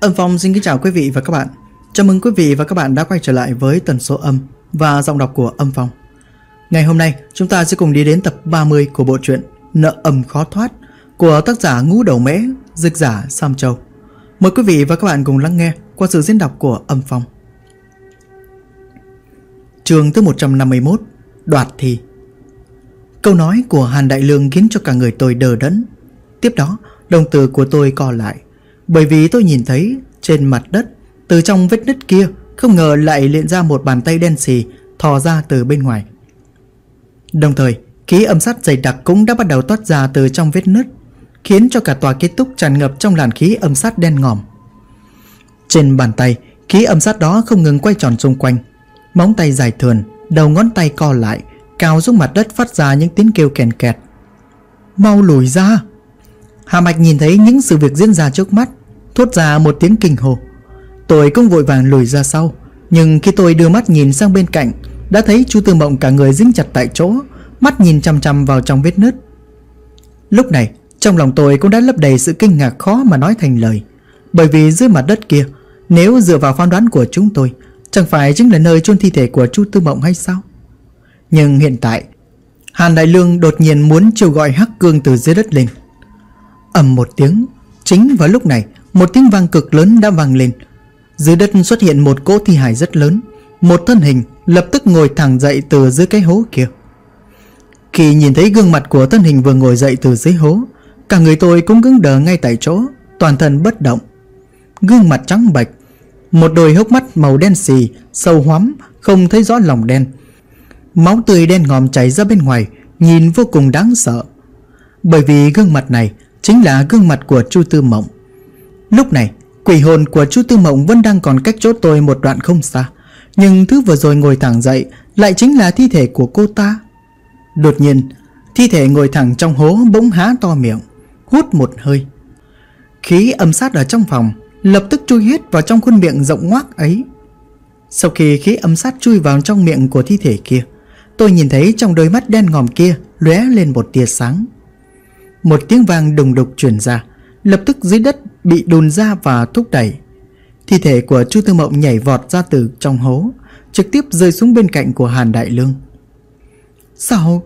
Âm Phong xin kính chào quý vị và các bạn. Chào mừng quý vị và các bạn đã quay trở lại với tần số âm và giọng đọc của Âm Phong. Ngày hôm nay chúng ta sẽ cùng đi đến tập 30 của bộ truyện Nợ Âm Khó Thoát của tác giả Ngũ Đầu Mễ, dịch giả Sam Châu. Mời quý vị và các bạn cùng lắng nghe qua sự diễn đọc của Âm Phong. Chương thứ 151, Đoạt Thi. Câu nói của Hàn Đại Lương khiến cho cả người tôi đờ đẫn. Tiếp đó đồng tử của tôi co lại, bởi vì tôi nhìn thấy trên mặt đất, từ trong vết nứt kia không ngờ lại hiện ra một bàn tay đen xì thò ra từ bên ngoài. Đồng thời khí âm sát dày đặc cũng đã bắt đầu toát ra từ trong vết nứt, khiến cho cả tòa kết túc tràn ngập trong làn khí âm sát đen ngòm. Trên bàn tay, khí âm sát đó không ngừng quay tròn xung quanh, móng tay dài thườn, đầu ngón tay co lại, cào xuống mặt đất phát ra những tiếng kêu kèn kẹt. Mau lùi ra! Hà Mạch nhìn thấy những sự việc diễn ra trước mắt, thốt ra một tiếng kinh hô. Tôi cũng vội vàng lùi ra sau, nhưng khi tôi đưa mắt nhìn sang bên cạnh, đã thấy Chu Tư Mộng cả người dính chặt tại chỗ, mắt nhìn chằm chằm vào trong vết nứt. Lúc này trong lòng tôi cũng đã lấp đầy sự kinh ngạc khó mà nói thành lời, bởi vì dưới mặt đất kia, nếu dựa vào phán đoán của chúng tôi, chẳng phải chính là nơi chôn thi thể của Chu Tư Mộng hay sao? Nhưng hiện tại Hàn Đại Lương đột nhiên muốn kêu gọi Hắc Cương từ dưới đất lên. Ầm một tiếng, chính vào lúc này một tiếng vang cực lớn đã vang lên. Dưới đất xuất hiện một cỗ thi hài rất lớn, một thân hình lập tức ngồi thẳng dậy từ dưới cái hố kia. Khi nhìn thấy gương mặt của thân hình vừa ngồi dậy từ dưới hố, cả người tôi cũng cứng đờ ngay tại chỗ, toàn thân bất động. Gương mặt trắng bệch, một đôi hốc mắt màu đen xì, sâu hoắm, không thấy rõ lòng đen. Máu tươi đen ngòm chảy ra bên ngoài, nhìn vô cùng đáng sợ. Bởi vì gương mặt này chính là gương mặt của Chu Tư Mộng. Lúc này quỷ hồn của Chu Tư Mộng vẫn đang còn cách chỗ tôi một đoạn không xa, nhưng thứ vừa rồi ngồi thẳng dậy lại chính là thi thể của cô ta. Đột nhiên thi thể ngồi thẳng trong hố bỗng há to miệng, hút một hơi. Khí âm sát ở trong phòng lập tức chui hết vào trong khuôn miệng rộng ngoác ấy. Sau khi khí âm sát chui vào trong miệng của thi thể kia, tôi nhìn thấy trong đôi mắt đen ngòm kia lóe lên một tia sáng. Một tiếng vang đùng đục truyền ra, lập tức dưới đất bị đùn ra và thúc đẩy. Thi thể của Chu Tư Mộng nhảy vọt ra từ trong hố, trực tiếp rơi xuống bên cạnh của Hàn Đại Lương. Sao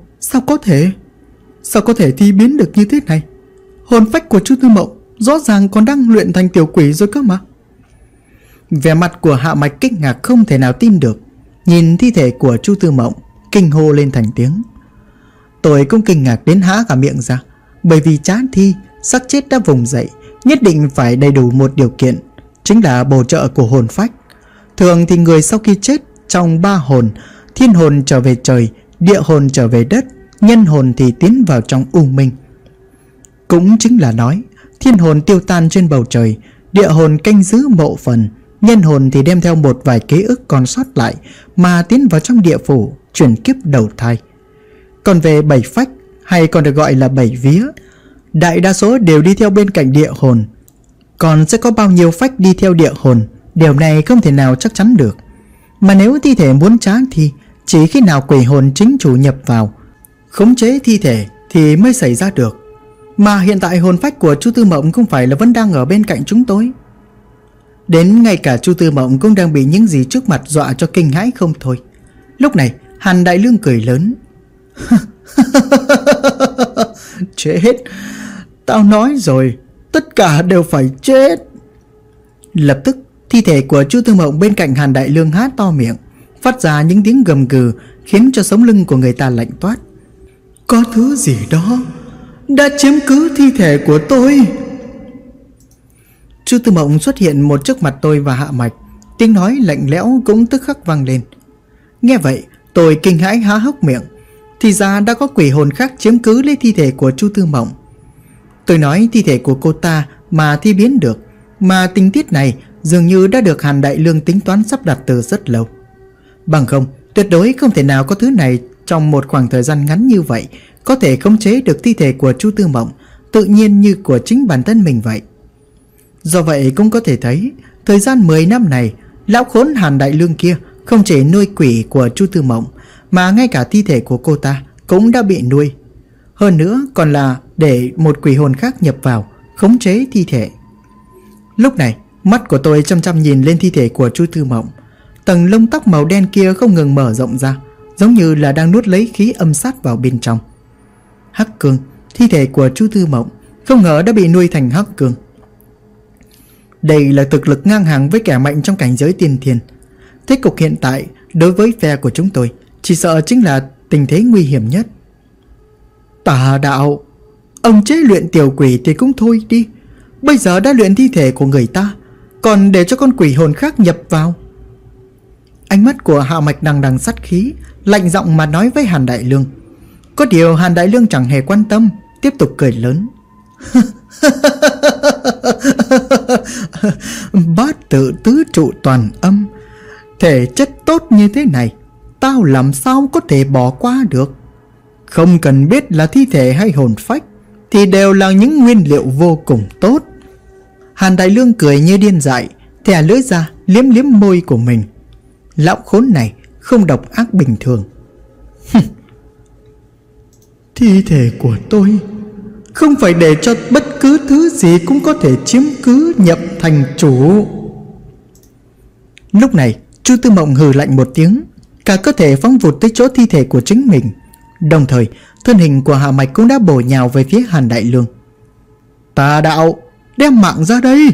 có thể thi biến được như thế này? Hồn phách của Chu Tư Mộng rõ ràng còn đang luyện thành tiểu quỷ rồi cơ mà. Vẻ mặt của Hạ Mạch kinh ngạc không thể nào tin được, nhìn thi thể của Chu Tư Mộng, kinh hô lên thành tiếng. Tôi cũng kinh ngạc đến há cả miệng ra, bởi vì chán thi, xác chết đã vùng dậy, nhất định phải đầy đủ một điều kiện, chính là bổ trợ của hồn phách. Thường thì người sau khi chết trong ba hồn, thiên hồn trở về trời, địa hồn trở về đất, nhân hồn thì tiến vào trong u minh. Cũng chính là nói, thiên hồn tiêu tan trên bầu trời, địa hồn canh giữ mộ phần, nhân hồn thì đem theo một vài ký ức còn sót lại mà tiến vào trong địa phủ, chuyển kiếp đầu thai. Còn về bảy phách, hay còn được gọi là bảy vía, đại đa số đều đi theo bên cạnh địa hồn. Còn sẽ có bao nhiêu phách đi theo địa hồn, điều này không thể nào chắc chắn được. Mà nếu thi thể muốn trá thì chỉ khi nào quỷ hồn chính chủ nhập vào, khống chế thi thể thì mới xảy ra được. Mà hiện tại hồn phách của Chu Tư Mộng không phải là vẫn đang ở bên cạnh chúng tôi. Đến ngay cả Chu Tư Mộng cũng đang bị những gì trước mặt dọa cho kinh hãi không thôi. Lúc này Hàn Đại Lương cười lớn. Chết, tao nói rồi, tất cả đều phải chết. Lập tức thi thể của Chu Tư Mộng bên cạnh Hàn Đại Lương há to miệng, phát ra những tiếng gầm gừ khiến cho sống lưng của người ta lạnh toát. Có thứ gì đó đã chiếm cứ thi thể của tôi. Chu Tư Mộng xuất hiện một trước mặt tôi và Hạ Mạch, tiếng nói lạnh lẽo cũng tức khắc vang lên. Nghe vậy tôi kinh hãi há hốc miệng, thì ra đã có quỷ hồn khác chiếm cứ lấy thi thể của Chu Tư Mộng. Tôi nói thi thể của cô ta mà thi biến được, mà tình tiết này dường như đã được Hàn Đại Lương tính toán sắp đặt từ rất lâu. Bằng không, tuyệt đối không thể nào có thứ này trong một khoảng thời gian ngắn như vậy có thể khống chế được thi thể của Chu Tư Mộng, tự nhiên như của chính bản thân mình vậy. Do vậy cũng có thể thấy, thời gian 10 năm này, lão khốn Hàn Đại Lương kia không chỉ nuôi quỷ của Chu Tư Mộng, mà ngay cả thi thể của cô ta cũng đã bị nuôi. Hơn nữa còn là để một quỷ hồn khác nhập vào, khống chế thi thể. Lúc này Mắt của tôi chăm chăm nhìn lên thi thể của Chu Tư Mộng. Tầng lông tóc màu đen kia không ngừng mở rộng ra, giống như là đang nuốt lấy khí âm sát vào bên trong. Hắc cương, thi thể của Chu Tư Mộng không ngờ đã bị nuôi thành hắc cương. Đây là thực lực ngang hàng với kẻ mạnh trong cảnh giới tiên thiên. Thế cục hiện tại đối với phe của chúng tôi chỉ sợ chính là tình thế nguy hiểm nhất. Tà đạo, ông chế luyện tiểu quỷ thì cũng thôi đi, bây giờ đã luyện thi thể của người ta, còn để cho con quỷ hồn khác nhập vào. Ánh mắt của Hạ Mạch đằng đằng sát khí, lạnh giọng mà nói với Hàn Đại Lương. Có điều Hàn Đại Lương chẳng hề quan tâm, tiếp tục cười lớn. Bát tự tứ trụ toàn âm, thể chất tốt như thế này, tao làm sao có thể bỏ qua được. Không cần biết là thi thể hay hồn phách, thì đều là những nguyên liệu vô cùng tốt. Hàn Đại Lương cười như điên dại, thè lưỡi ra liếm liếm môi của mình. Lão khốn này không độc ác bình thường. Thi thể của tôi không phải để cho bất cứ thứ gì cũng có thể chiếm cứ nhập thành chủ. Lúc này Chu Tư Mộng hừ lạnh một tiếng, cả cơ thể phóng vụt tới chỗ thi thể của chính mình. Đồng thời thân hình của Hạ Mạch cũng đã bổ nhào về phía Hàn Đại Lương. Tà đạo, đem mạng ra đây!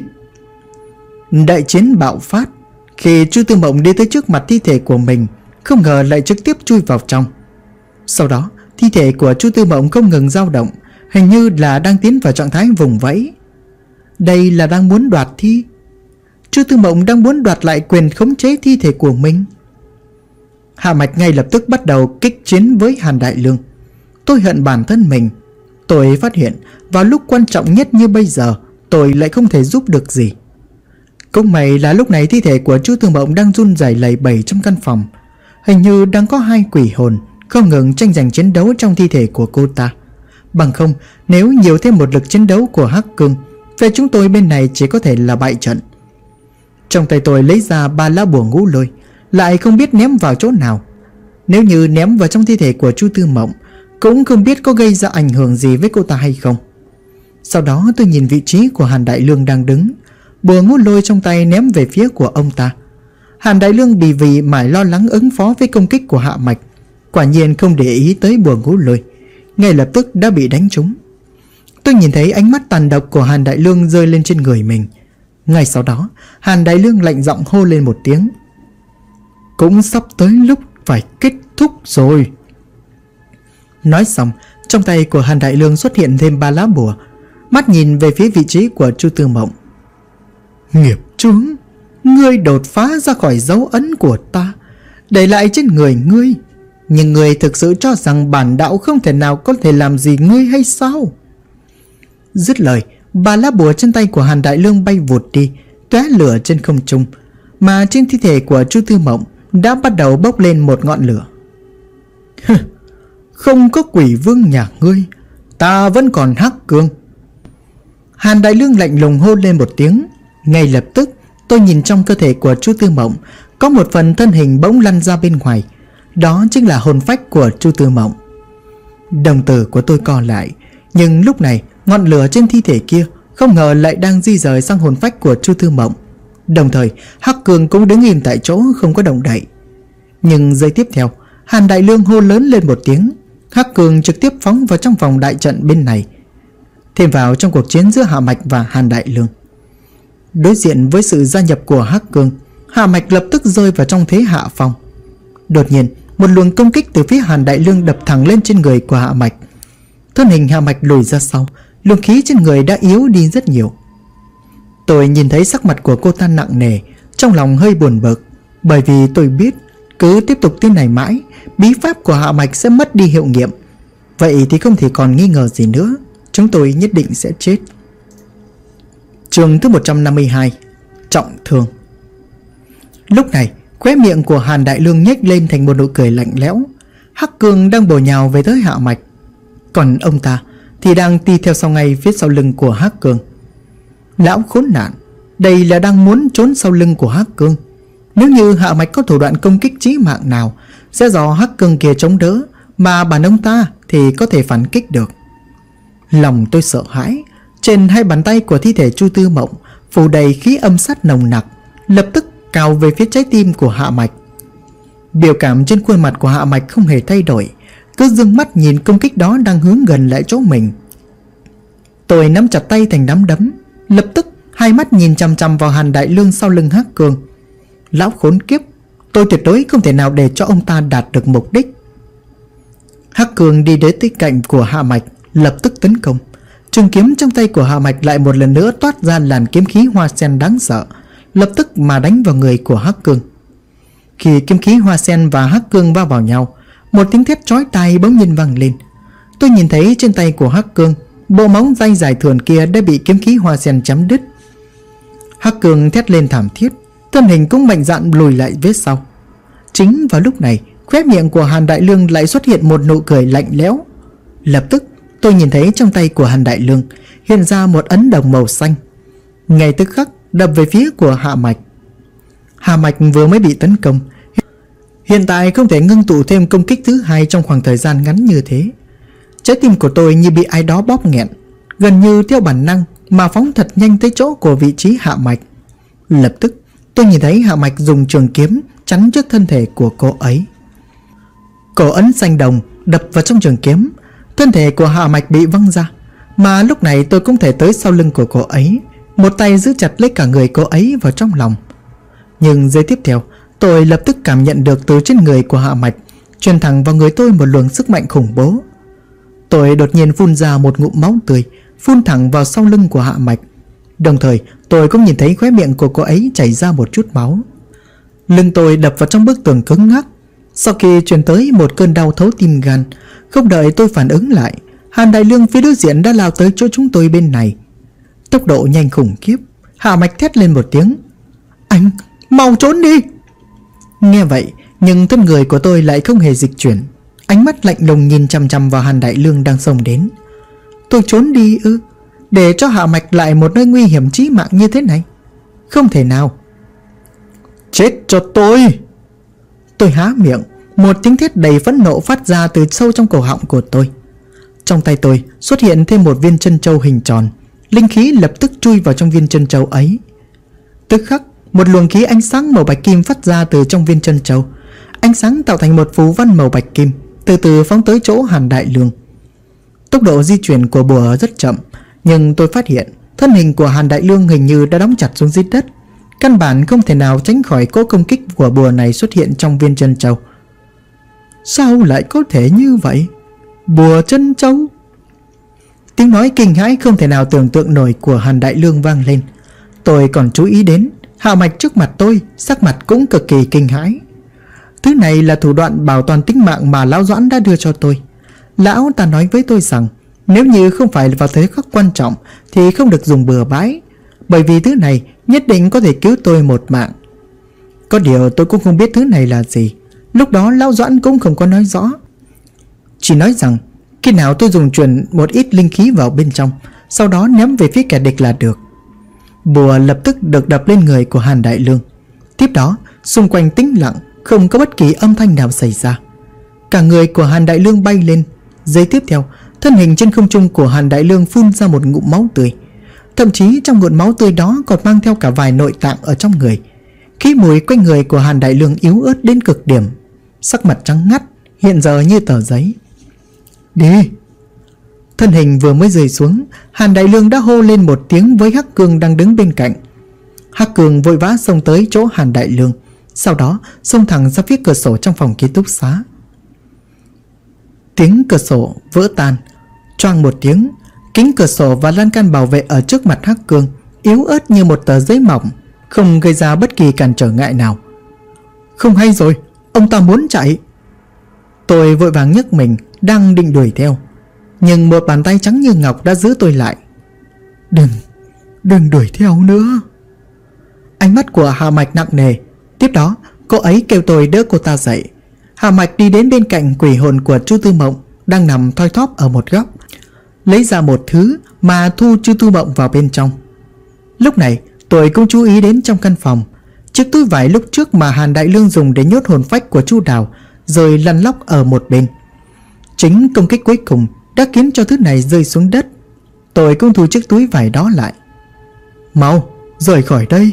Đại chiến bạo phát. Khi Chu Tư Mộng đi tới trước mặt thi thể của mình, không ngờ lại trực tiếp chui vào trong. Sau đó thi thể của Chu Tư Mộng không ngừng dao động, hình như là đang tiến vào trạng thái vùng vẫy. Đây là đang muốn đoạt thi. Chu Tư Mộng đang muốn đoạt lại quyền khống chế thi thể của mình. Hạ Mạch ngay lập tức bắt đầu kích chiến với Hàn Đại Lương. Tôi hận bản thân mình. Tôi phát hiện vào lúc quan trọng nhất như bây giờ, tôi lại không thể giúp được gì. Cũng may là lúc này thi thể của Chu Tư Mộng đang run rẩy lẩy bẩy trong căn phòng. Hình như đang có hai quỷ hồn không ngừng tranh giành chiến đấu trong thi thể của cô ta. Bằng không, nếu nhiều thêm một lực chiến đấu của Hắc Cương, phe chúng tôi bên này chỉ có thể là bại trận. Trong tay tôi lấy ra 3 lá bùa ngũ lôi, lại không biết ném vào chỗ nào. Nếu như ném vào trong thi thể của Chu Tư Mộng, cũng không biết có gây ra ảnh hưởng gì với cô ta hay không. Sau đó tôi nhìn vị trí của Hàn Đại Lương đang đứng, bùa ngũ lôi trong tay ném về phía của ông ta. Hàn Đại Lương vì mãi lo lắng ứng phó với công kích của Hạ Mạch, quả nhiên không để ý tới bùa ngũ lôi, ngay lập tức đã bị đánh trúng. Tôi nhìn thấy ánh mắt tàn độc của Hàn Đại Lương rơi lên trên người mình. Ngay sau đó Hàn Đại Lương lạnh giọng hô lên một tiếng. Cũng sắp tới lúc phải kết thúc rồi. Nói xong, trong tay của Hàn Đại Lương xuất hiện thêm 3 lá bùa, mắt nhìn về phía vị trí của Chu Tư Mộng. Nghiệp chướng, ngươi đột phá ra khỏi dấu ấn của ta, để lại trên người ngươi. Nhưng ngươi thực sự cho rằng bản đạo không thể nào có thể làm gì ngươi hay sao? Dứt lời, 3 lá bùa trên tay của Hàn Đại Lương bay vụt đi, tóe lửa trên không trung, mà trên thi thể của Chu Tư Mộng đã bắt đầu bốc lên một ngọn lửa. Không có quỷ vương nhà ngươi, ta vẫn còn Hắc Cương. Hàn Đại Lương lạnh lùng hô lên một tiếng. Ngay lập tức tôi nhìn trong cơ thể của Chu Tư Mộng, có một phần thân hình bỗng lăn ra bên ngoài. Đó chính là hồn phách của Chu Tư Mộng. Đồng tử của tôi co lại. Nhưng lúc này ngọn lửa trên thi thể kia không ngờ lại đang di rời sang hồn phách của Chu Tư Mộng. Đồng thời Hắc Cương cũng đứng im tại chỗ không có động đậy. Nhưng giây tiếp theo, Hàn Đại Lương hô lớn lên một tiếng. Hắc Cương trực tiếp phóng vào trong vòng đại trận bên này, thêm vào trong cuộc chiến giữa Hạ Mạch và Hàn Đại Lương. Đối diện với sự gia nhập của Hắc Cương, Hạ Mạch lập tức rơi vào trong thế hạ phong. Đột nhiên một luồng công kích từ phía Hàn Đại Lương đập thẳng lên trên người của Hạ Mạch. Thân hình Hạ Mạch lùi ra sau, luồng khí trên người đã yếu đi rất nhiều. Tôi nhìn thấy sắc mặt của cô ta nặng nề, trong lòng hơi buồn bực, bởi vì tôi biết cứ tiếp tục thế này mãi, bí pháp của Hạ Mạch sẽ mất đi hiệu nghiệm. Vậy thì không thể còn nghi ngờ gì nữa, chúng tôi nhất định sẽ chết. Chương thứ 152, trọng thương. Lúc này khóe miệng của Hàn Đại Lương nhếch lên thành một nụ cười lạnh lẽo. Hắc Cương đang bổ nhào về tới Hạ Mạch, còn ông ta thì đang đi theo sau ngay phía sau lưng của Hắc Cương. Lão khốn nạn, đây là đang muốn trốn sau lưng của Hắc Cương. Nếu như Hạ Mạch có thủ đoạn công kích chí mạng nào, sẽ do Hắc Cương kia chống đỡ, mà bản ông ta thì có thể phản kích được. Lòng tôi sợ hãi. Trên hai bàn tay của thi thể Chu Tư Mộng phủ đầy khí âm sát nồng nặc, lập tức cào về phía trái tim của Hạ Mạch. Biểu cảm trên khuôn mặt của Hạ Mạch không hề thay đổi, cứ dương mắt nhìn công kích đó đang hướng gần lại chỗ mình. Tôi nắm chặt tay thành nắm đấm, lập tức hai mắt nhìn chằm chằm vào Hàn Đại Lương sau lưng Hắc Cương. Lão khốn kiếp, tôi tuyệt đối không thể nào để cho ông ta đạt được mục đích. Hắc Cương đi đến tới cạnh của Hạ Mạch, lập tức tấn công. Trường kiếm trong tay của Hạ Mạch lại một lần nữa toát ra làn kiếm khí hoa sen đáng sợ, lập tức mà đánh vào người của Hắc Cương. Khi kiếm khí hoa sen và Hắc Cương va vào nhau, một tiếng thét chói tai bỗng nhiên vang lên. Tôi nhìn thấy trên tay của Hắc Cương, bộ móng tay dài thườn kia đã bị kiếm khí hoa sen chém đứt. Hắc Cương thét lên thảm thiết, thân hình cũng mạnh dạn lùi lại vết sau. Chính vào lúc này, khóe miệng của Hàn Đại Lương lại xuất hiện một nụ cười lạnh lẽo. Lập tức tôi nhìn thấy trong tay của Hàn Đại Lương hiện ra một ấn đồng màu xanh, ngay tức khắc đập về phía của Hạ Mạch. Hạ Mạch vừa mới bị tấn công, hiện tại không thể ngưng tụ thêm công kích thứ hai trong khoảng thời gian ngắn như thế. Trái tim của tôi như bị ai đó bóp nghẹn, gần như theo bản năng mà phóng thật nhanh tới chỗ của vị trí Hạ Mạch. Lập tức tôi nhìn thấy Hạ Mạch dùng trường kiếm chắn trước thân thể của cô ấy. Cổ ấn xanh đồng đập vào trong trường kiếm, thân thể của Hạ Mạch bị văng ra. Mà lúc này tôi cũng thể tới sau lưng của cô ấy, một tay giữ chặt lấy cả người cô ấy vào trong lòng. Nhưng giây tiếp theo, tôi lập tức cảm nhận được từ trên người của Hạ Mạch truyền thẳng vào người tôi một luồng sức mạnh khủng bố. Tôi đột nhiên phun ra một ngụm máu tươi, phun thẳng vào sau lưng của Hạ Mạch. Đồng thời tôi cũng nhìn thấy khóe miệng của cô ấy chảy ra một chút máu. Lưng tôi đập vào trong bức tường cứng ngắc. Sau khi truyền tới một cơn đau thấu tim gan, không đợi tôi phản ứng lại, Hàn Đại Lương phía đối diện đã lao tới chỗ chúng tôi bên này. Tốc độ nhanh khủng khiếp. Hạ Mạch thét lên một tiếng: "Anh, mau trốn đi!" Nghe vậy, nhưng thân người của tôi lại không hề dịch chuyển, ánh mắt lạnh lùng nhìn chằm chằm vào Hàn Đại Lương đang xông đến. Tôi trốn đi ư? Để cho Hạ Mạch lại một nơi nguy hiểm chí mạng như thế này? Không thể nào. Chết cho tôi! Tôi há miệng, một tiếng thét đầy phẫn nộ phát ra từ sâu trong cổ họng của tôi. Trong tay tôi xuất hiện thêm một viên chân châu hình tròn, linh khí lập tức chui vào trong viên chân châu ấy. Tức khắc, một luồng khí ánh sáng màu bạch kim phát ra từ trong viên chân châu. Ánh sáng tạo thành một phù văn màu bạch kim, từ từ phóng tới chỗ Hàn Đại Lương. Tốc độ di chuyển của bùa rất chậm, nhưng tôi phát hiện thân hình của Hàn Đại Lương hình như đã đóng chặt xuống dưới đất, căn bản không thể nào tránh khỏi cỗ công kích của bùa này xuất hiện trong viên chân châu. Sao lại có thể như vậy? Bùa chân châu? Tiếng nói kinh hãi không thể nào tưởng tượng nổi của Hàn Đại Lương vang lên. Tôi còn chú ý đến Hạ Mạch trước mặt tôi, sắc mặt cũng cực kỳ kinh hãi. Thứ này là thủ đoạn bảo toàn tính mạng mà Lão Doãn đã đưa cho tôi. Lão ta nói với tôi rằng nếu như không phải vào thời khắc quan trọng thì không được dùng bừa bãi, bởi vì thứ này nhất định có thể cứu tôi một mạng. Có điều tôi cũng không biết thứ này là gì. Lúc đó Lão Doãn cũng không có nói rõ, chỉ nói rằng khi nào tôi dùng truyền một ít linh khí vào bên trong, sau đó ném về phía kẻ địch là được. Bùa lập tức được đập lên người của Hàn Đại Lương. Tiếp đó xung quanh tĩnh lặng, không có bất kỳ âm thanh nào xảy ra. Cả người của Hàn Đại Lương bay lên. Giây tiếp theo, thân hình trên không trung của Hàn Đại Lương phun ra một ngụm máu tươi. Thậm chí trong ngụm máu tươi đó còn mang theo cả vài nội tạng ở trong người. Khí mùi quanh người của Hàn Đại Lương yếu ớt đến cực điểm, sắc mặt trắng ngắt, hiện giờ như tờ giấy. Đi! Thân hình vừa mới rơi xuống, Hàn Đại Lương đã hô lên một tiếng với Hắc Cương đang đứng bên cạnh. Hắc Cương vội vã xông tới chỗ Hàn Đại Lương, sau đó xông thẳng ra phía cửa sổ trong phòng ký túc xá. Tiếng cửa sổ vỡ tan, choang một tiếng, kính cửa sổ và lan can bảo vệ ở trước mặt Hắc Cương yếu ớt như một tờ giấy mỏng, không gây ra bất kỳ cản trở ngại nào. Không hay rồi, ông ta muốn chạy. Tôi vội vàng nhấc mình, đang định đuổi theo, nhưng một bàn tay trắng như ngọc đã giữ tôi lại. Đừng đuổi theo nữa. Ánh mắt của Hạ Mạch nặng nề. Tiếp đó cô ấy kêu tôi đỡ cô ta dậy. Hạ Mạch đi đến bên cạnh quỷ hồn của Chu Tư Mộng đang nằm thoi thóp ở một góc, lấy ra một thứ mà thu Chu Tư Mộng vào bên trong. Lúc này tôi cũng chú ý đến trong căn phòng, chiếc túi vải lúc trước mà Hàn Đại Lương dùng để nhốt hồn phách của Chu Đào rồi lăn lóc ở một bên. Chính công kích cuối cùng đã khiến cho thứ này rơi xuống đất. Tôi cũng thu chiếc túi vải đó lại. Mau, rời khỏi đây.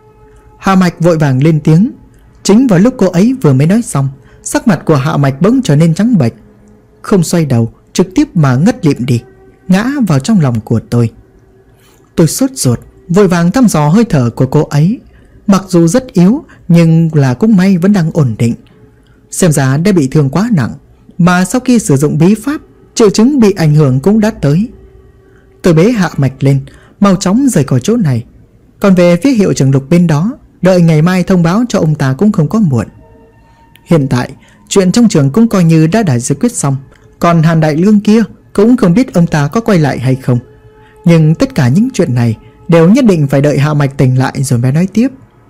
Hạ Mạch vội vàng lên tiếng. Chính vào lúc cô ấy vừa mới nói xong, sắc mặt của Hạ Mạch bỗng trở nên trắng bệch, không xoay đầu, trực tiếp mà ngất lịm đi, ngã vào trong lòng của tôi. Tôi sốt ruột, vội vàng thăm dò hơi thở của cô ấy. Mặc dù rất yếu, nhưng là cũng may vẫn đang ổn định. Xem ra đã bị thương quá nặng, mà sau khi sử dụng bí pháp, triệu chứng bị ảnh hưởng cũng đã tới. Tôi bế Hạ Mạch lên, mau chóng rời khỏi chỗ này. Còn về phía Hiệu trưởng Lục bên đó, đợi ngày mai thông báo cho ông ta cũng không có muộn. Hiện tại, chuyện trong trường cũng coi như đã giải quyết xong. Còn Hàn Đại Lương kia cũng không biết ông ta có quay lại hay không. Nhưng tất cả những chuyện này đều nhất định phải đợi Hạ Mạch tỉnh lại rồi mới nói tiếp.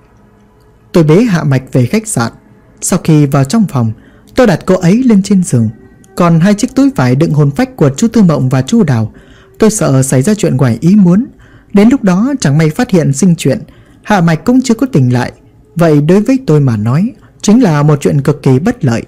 Tôi bế Hạ Mạch về khách sạn. Sau khi vào trong phòng, tôi đặt cô ấy lên trên giường. Còn hai chiếc túi vải đựng hồn phách của chú Tư Mộng và chú Đào, tôi sợ xảy ra chuyện ngoài ý muốn. Đến lúc đó chẳng may phát hiện sinh chuyện, Hạ Mạch cũng chưa có tỉnh lại. Vậy đối với tôi mà nói, chính là một chuyện cực kỳ bất lợi.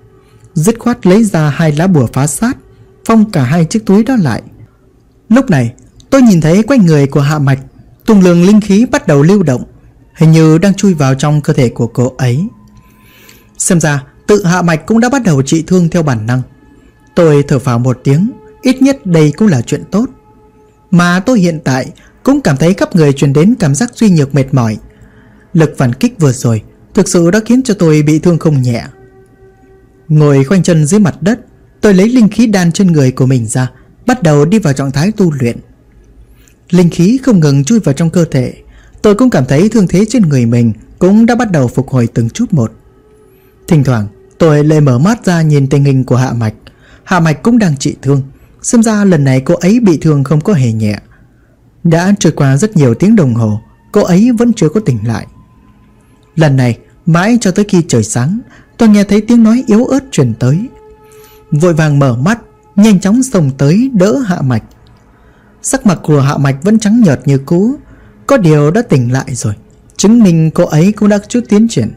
Dứt khoát lấy ra 2 lá bùa phá sát, phong cả 2 chiếc túi đó lại. Lúc này tôi nhìn thấy quanh người của Hạ Mạch tuồng lường linh khí bắt đầu lưu động, hình như đang chui vào trong cơ thể của cô ấy. Xem ra tự Hạ Mạch cũng đã bắt đầu trị thương theo bản năng. Tôi thở phào một tiếng, ít nhất đây cũng là chuyện tốt. Mà tôi hiện tại cũng cảm thấy khắp người truyền đến cảm giác suy nhược mệt mỏi. Lực phản kích vừa rồi thực sự đã khiến cho tôi bị thương không nhẹ. Ngồi khoanh chân dưới mặt đất, tôi lấy linh khí đan trên người của mình ra, bắt đầu đi vào trạng thái tu luyện. Linh khí không ngừng chui vào trong cơ thể. Tôi cũng cảm thấy thương thế trên người mình cũng đã bắt đầu phục hồi từng chút một. Thỉnh thoảng tôi lại mở mắt ra nhìn tình hình của Hạ Mạch. Hạ Mạch cũng đang trị thương. Xem ra lần này cô ấy bị thương không có hề nhẹ. Đã trôi qua rất nhiều tiếng đồng hồ, cô ấy vẫn chưa có tỉnh lại. Lần này mãi cho tới khi trời sáng, tôi nghe thấy tiếng nói yếu ớt truyền tới. Vội vàng mở mắt, nhanh chóng xông tới đỡ Hạ Mạch. Sắc mặt của Hạ Mạch vẫn trắng nhợt như cũ, có điều đã tỉnh lại rồi, chứng minh cô ấy cũng đã chút tiến triển.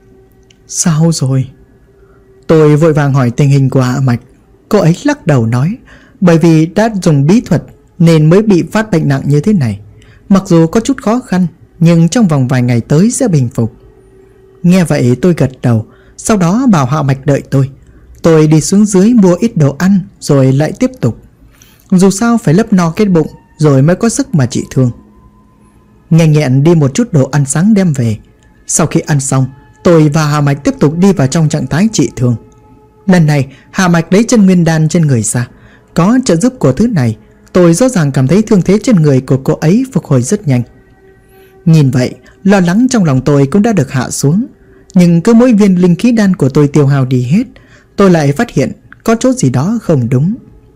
Sao rồi? Tôi vội vàng hỏi tình hình của Hạ Mạch. Cô ấy lắc đầu nói, bởi vì đã dùng bí thuật nên mới bị phát bệnh nặng như thế này. Mặc dù có chút khó khăn, nhưng trong vòng vài ngày tới sẽ bình phục. Nghe vậy tôi gật đầu, sau đó bảo Hạ Mạch đợi tôi. Tôi đi xuống dưới mua ít đồ ăn rồi lại tiếp tục. Dù sao phải lấp no cái bụng rồi mới có sức mà trị thương. Nhanh nhẹn đi một chút đồ ăn sáng đem về. Sau khi ăn xong, tôi và Hạ Mạch tiếp tục đi vào trong trạng thái trị thương. Lần này Hạ Mạch lấy chân nguyên đan trên người ra. Có trợ giúp của thứ này, tôi rõ ràng cảm thấy thương thế trên người của cô ấy phục hồi rất nhanh. Nhìn vậy, lo lắng trong lòng tôi cũng đã được hạ xuống. Nhưng cứ mỗi viên linh khí đan của tôi tiêu hao đi hết, tôi lại phát hiện có chỗ gì đó không đúng.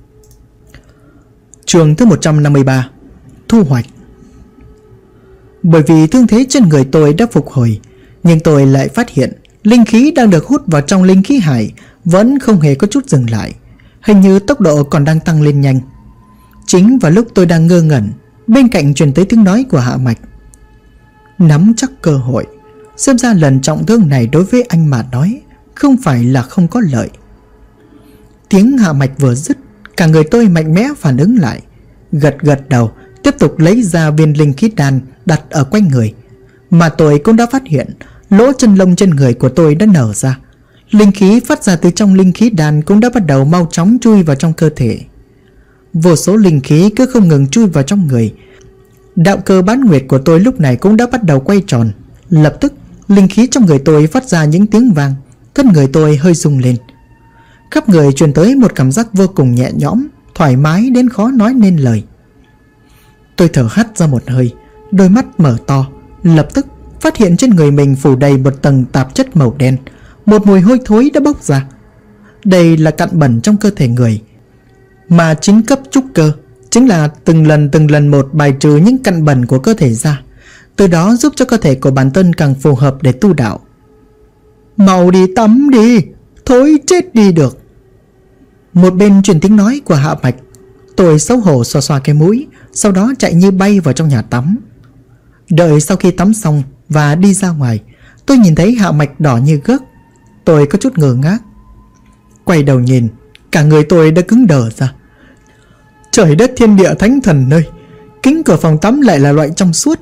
Chương thứ 153: Thu hoạch. Bởi vì thương thế trên người tôi đã phục hồi, nhưng tôi lại phát hiện linh khí đang được hút vào trong linh khí hải vẫn không hề có chút dừng lại, hình như tốc độ còn đang tăng lên nhanh. Chính vào lúc tôi đang ngơ ngẩn, bên cạnh truyền tới tiếng nói của Hạ Mạch. Nắm chắc cơ hội, xem ra lần trọng thương này đối với anh mà nói không phải là không có lợi. Tiếng Hạ Mạch vừa dứt, cả người tôi mạnh mẽ phản ứng lại, gật gật đầu, tiếp tục lấy ra viên linh khí đan đặt ở quanh người. Mà tôi cũng đã phát hiện lỗ chân lông trên người của tôi đã nở ra. Linh khí phát ra từ trong linh khí đan cũng đã bắt đầu mau chóng chui vào trong cơ thể. Vô số linh khí cứ không ngừng chui vào trong người. Đạo cơ bán nguyệt của tôi lúc này cũng đã bắt đầu quay tròn. Lập tức linh khí trong người tôi phát ra những tiếng vang, thân người tôi hơi rung lên. Khắp người truyền tới một cảm giác vô cùng nhẹ nhõm, thoải mái đến khó nói nên lời. Tôi thở hắt ra một hơi, đôi mắt mở to, lập tức phát hiện trên người mình phủ đầy một tầng tạp chất màu đen. Một mùi hôi thối đã bốc ra. Đây là cặn bẩn trong cơ thể người. Mà chính cấp trúc cơ chính là từng lần một bài trừ những cặn bẩn của cơ thể ra, từ đó giúp cho cơ thể của bản thân càng phù hợp để tu đạo. Mau đi tắm đi, thối chết đi được. Một bên truyền tiếng nói của Hạ Mạch. Tôi xấu hổ xoa xoa cái mũi, sau đó chạy như bay vào trong nhà tắm. Đợi sau khi tắm xong và đi ra ngoài, tôi nhìn thấy Hạ Mạch đỏ như gấc. Tôi có chút ngơ ngác. Quay đầu nhìn, cả người tôi đã cứng đờ ra. Trời đất thiên địa thánh thần nơi, kính cửa phòng tắm lại là loại trong suốt.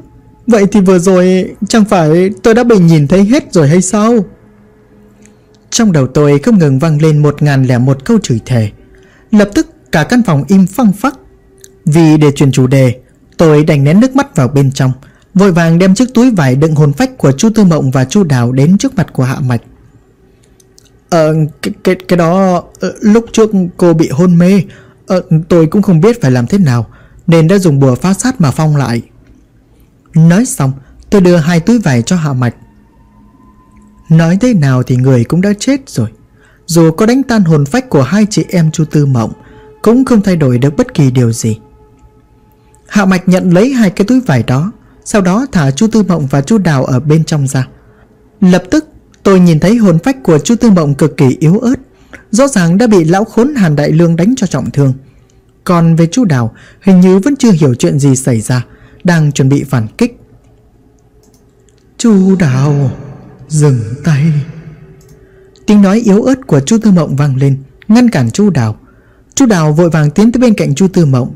Vậy thì vừa rồi chẳng phải tôi đã bị nhìn thấy hết rồi hay sao? Trong đầu tôi không ngừng vang lên 1001 câu chửi thề. Lập tức cả căn phòng im phăng phắc. Vì để chuyển chủ đề, tôi đành nén nước mắt vào bên trong, vội vàng đem chiếc túi vải đựng hồn phách của Chu Tư Mộng và Chu Đào đến trước mặt của Hạ Mạch. Cái đó lúc trước cô bị hôn mê, tôi cũng không biết phải làm thế nào nên đã dùng bùa phá sát mà phong lại. Nói xong, tôi đưa 2 túi vải cho Hạ Mạch. Nói thế nào thì người cũng đã chết rồi, dù có đánh tan hồn phách của 2 chị em Chu Tư Mộng cũng không thay đổi được bất kỳ điều gì. Hạ Mạch nhận lấy 2 cái túi vải đó, sau đó thả Chu Tư Mộng và Chu Đào ở bên trong ra. Lập tức tôi nhìn thấy hồn phách của Chu Tư Mộng cực kỳ yếu ớt, rõ ràng đã bị lão khốn Hàn Đại Lương đánh cho trọng thương. Còn về Chu Đào, hình như vẫn chưa hiểu chuyện gì xảy ra, đang chuẩn bị phản kích. Chu Đào, dừng tay. Tiếng nói yếu ớt của Chu Tư Mộng vang lên, ngăn cản Chu Đào. Chu Đào vội vàng tiến tới bên cạnh Chu Tư Mộng.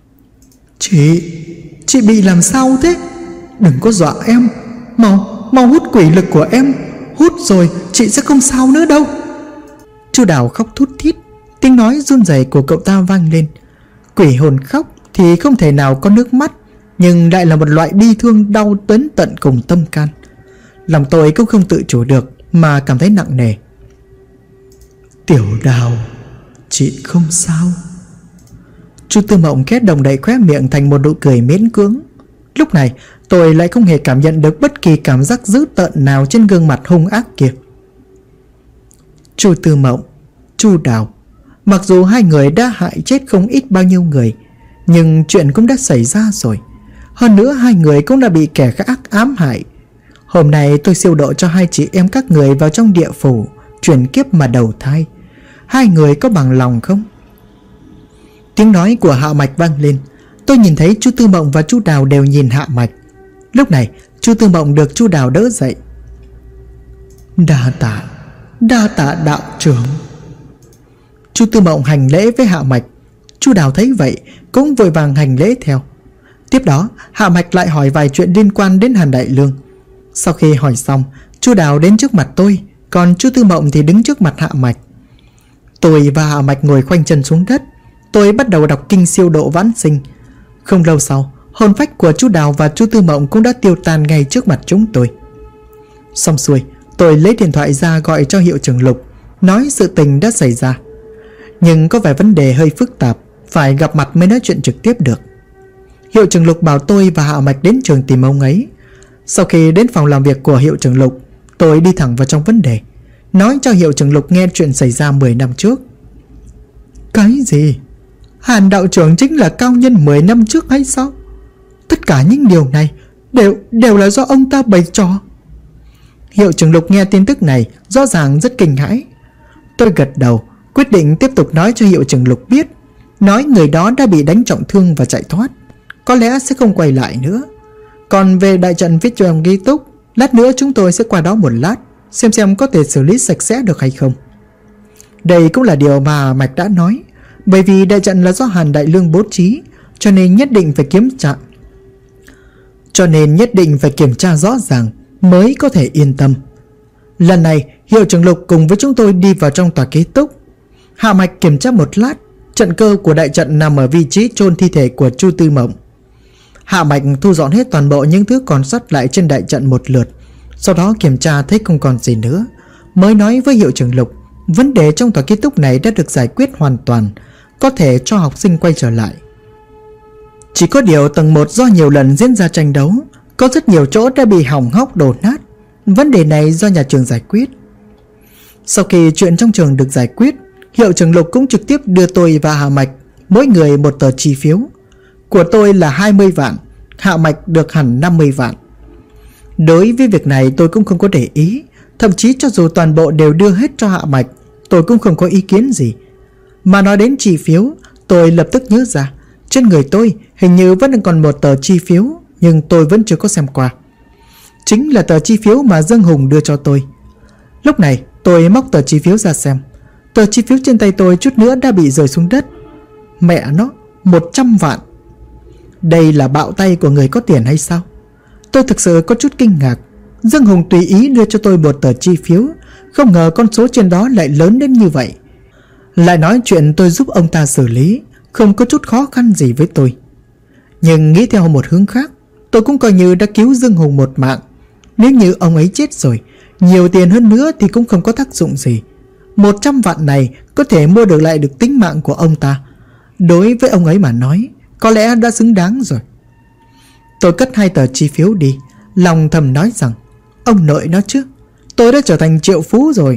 Chị bị làm sao thế? Đừng có dọa em. Mau hút quỷ lực của em. Hút rồi chị sẽ không sao nữa đâu. Chu Đào khóc thút thít. Tiếng nói run rẩy của cậu ta vang lên. Quỷ hồn khóc thì không thể nào có nước mắt, nhưng lại là một loại bi thương đau đến tận cùng tâm can. Lòng tôi cũng không tự chủ được mà cảm thấy nặng nề. Tiểu Đào, chị không sao. Chu Tư Mộng khẽ đồng đậy khóe miệng thành một nụ cười miễn cưỡng. Lúc này tôi lại không hề cảm nhận được bất kỳ cảm giác dữ tợn nào trên gương mặt hung ác kia. Chu Tư Mộng, Chu Đào, mặc dù 2 người đã hại chết không ít bao nhiêu người, nhưng chuyện cũng đã xảy ra rồi. Hơn nữa 2 người cũng đã bị kẻ ác ám hại. Hôm nay tôi siêu độ cho 2 chị em các người vào trong địa phủ, chuyển kiếp mà đầu thai. 2 người có bằng lòng không? Tiếng nói của Hạ Mạch vang lên. Tôi nhìn thấy Chu Tư Mộng và Chu Đào đều nhìn Hạ Mạch. Lúc này Chu Tư Mộng được Chu Đào đỡ dậy. Đa tạ đạo trưởng. Chu Tư Mộng hành lễ với Hạ Mạch. Chu Đào thấy vậy cũng vội vàng hành lễ theo. Tiếp đó Hạ Mạch lại hỏi vài chuyện liên quan đến Hàn Đại Lương. Sau khi hỏi xong, Chu Đào đến trước mặt tôi, còn Chu Tư Mộng thì đứng trước mặt Hạ Mạch. Tôi và Hạ Mạch ngồi khoanh chân xuống đất. Tôi bắt đầu đọc kinh siêu độ vãn sinh. Không lâu sau, hồn phách của Chu Đào và Chu Tư Mộng cũng đã tiêu tan ngay trước mặt chúng tôi. Xong xuôi, tôi lấy điện thoại ra gọi cho hiệu trưởng Lục, nói sự tình đã xảy ra. Nhưng có vẻ vấn đề hơi phức tạp, phải gặp mặt mới nói chuyện trực tiếp được. Hiệu trưởng Lục bảo tôi và Hạ Mạch đến trường tìm ông ấy. Sau khi đến phòng làm việc của hiệu trưởng Lục, tôi đi thẳng vào trong vấn đề, nói cho hiệu trưởng Lục nghe chuyện xảy ra 10 năm trước. Cái gì? Hàn đạo trưởng chính là cao nhân 10 năm trước hay sao? Tất cả những điều này đều là do ông ta bày trò. Hiệu trưởng Lục nghe tin tức này rõ ràng rất kinh hãi. Tôi gật đầu, quyết định tiếp tục nói cho hiệu trưởng Lục biết, nói người đó đã bị đánh trọng thương và chạy thoát, có lẽ sẽ không quay lại nữa. Còn về đại trận viết trong ký túc, lát nữa chúng tôi sẽ qua đó một lát, xem có thể xử lý sạch sẽ được hay không. Đây cũng là điều mà Mạch đã nói, bởi vì đại trận là do Hàn Đại Lương bố trí, cho nên nhất định phải kiểm tra rõ ràng mới có thể yên tâm. Lần này hiệu trưởng Lục cùng với chúng tôi đi vào trong tòa ký túc. Hạ Mạch kiểm tra một lát, trận cơ của đại trận nằm ở vị trí chôn thi thể của Chu Tư Mộng. Hạ Mạch thu dọn hết toàn bộ những thứ còn sót lại trên đại trận một lượt, sau đó kiểm tra thấy không còn gì nữa, mới nói với hiệu trưởng Lục vấn đề trong tòa ký túc này đã được giải quyết hoàn toàn, có thể cho học sinh quay trở lại. Chỉ có điều tầng 1 do nhiều lần diễn ra tranh đấu, có rất nhiều chỗ đã bị hỏng hóc đổ nát. Vấn đề này do nhà trường giải quyết. Sau khi chuyện trong trường được giải quyết, hiệu trưởng Lục cũng trực tiếp đưa tôi và Hạ Mạch mỗi người một tờ chi phiếu. Của tôi là 20 vạn, Hạ Mạch được hẳn 50 vạn. Đối với việc này tôi cũng không có để ý, thậm chí cho dù toàn bộ đều đưa hết cho Hạ Mạch, tôi cũng không có ý kiến gì. Mà nói đến chi phiếu, tôi lập tức nhớ ra, trên người tôi hình như vẫn còn một tờ chi phiếu, nhưng tôi vẫn chưa có xem qua. Chính là tờ chi phiếu mà Dương Hùng đưa cho tôi. Lúc này tôi móc tờ chi phiếu ra xem. Tờ chi phiếu trên tay tôi chút nữa đã bị rơi xuống đất. Mẹ nó, 100 vạn. Đây là bạo tay của người có tiền hay sao? Tôi thực sự có chút kinh ngạc. Dương Hùng tùy ý đưa cho tôi một tờ chi phiếu, không ngờ con số trên đó lại lớn đến như vậy. Lại nói chuyện tôi giúp ông ta xử lý, không có chút khó khăn gì với tôi. Nhưng nghĩ theo một hướng khác, tôi cũng coi như đã cứu Dương Hùng một mạng. Nếu như ông ấy chết rồi, nhiều tiền hơn nữa thì cũng không có tác dụng gì. 100 vạn này có thể mua được lại được tính mạng của ông ta. Đối với ông ấy mà nói, có lẽ đã xứng đáng rồi. Tôi cất 2 tờ chi phiếu đi, lòng thầm nói rằng ông nội nó chứ, tôi đã trở thành triệu phú rồi.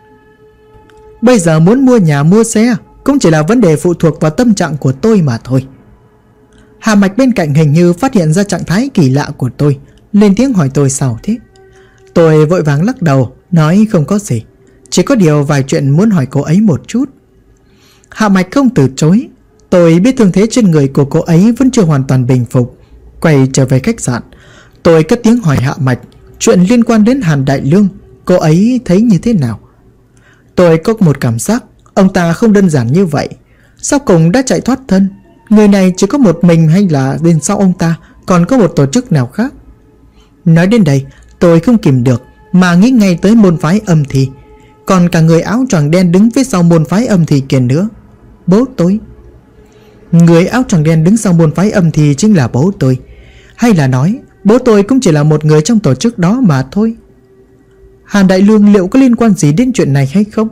Bây giờ muốn mua nhà mua xe cũng chỉ là vấn đề phụ thuộc vào tâm trạng của tôi mà thôi. Hà Mạch bên cạnh hình như phát hiện ra trạng thái kỳ lạ của tôi, lên tiếng hỏi tôi sao thế. Tôi vội vàng lắc đầu, nói không có gì, chỉ có điều vài chuyện muốn hỏi cô ấy một chút. Hạ Mạch không từ chối. Tôi biết thương thế trên người của cô ấy vẫn chưa hoàn toàn bình phục. Quay trở về khách sạn, tôi cất tiếng hỏi Hạ Mạch chuyện liên quan đến Hàn Đại Lương, cô ấy thấy như thế nào. Tôi có một cảm giác ông ta không đơn giản như vậy. Sau cùng đã chạy thoát thân. Người này chỉ có một mình hay là bên sau ông ta còn có một tổ chức nào khác? Nói đến đây tôi không kìm được mà nghĩ ngay tới môn phái âm thi. Còn cả người áo choàng đen đứng phía sau môn phái âm thi kia nữa. Bố tôi. Người áo choàng đen đứng sau môn phái âm thi chính là bố tôi. Hay là nói bố tôi cũng chỉ là một người trong tổ chức đó mà thôi. Hàn Đại Lương liệu có liên quan gì đến chuyện này hay không?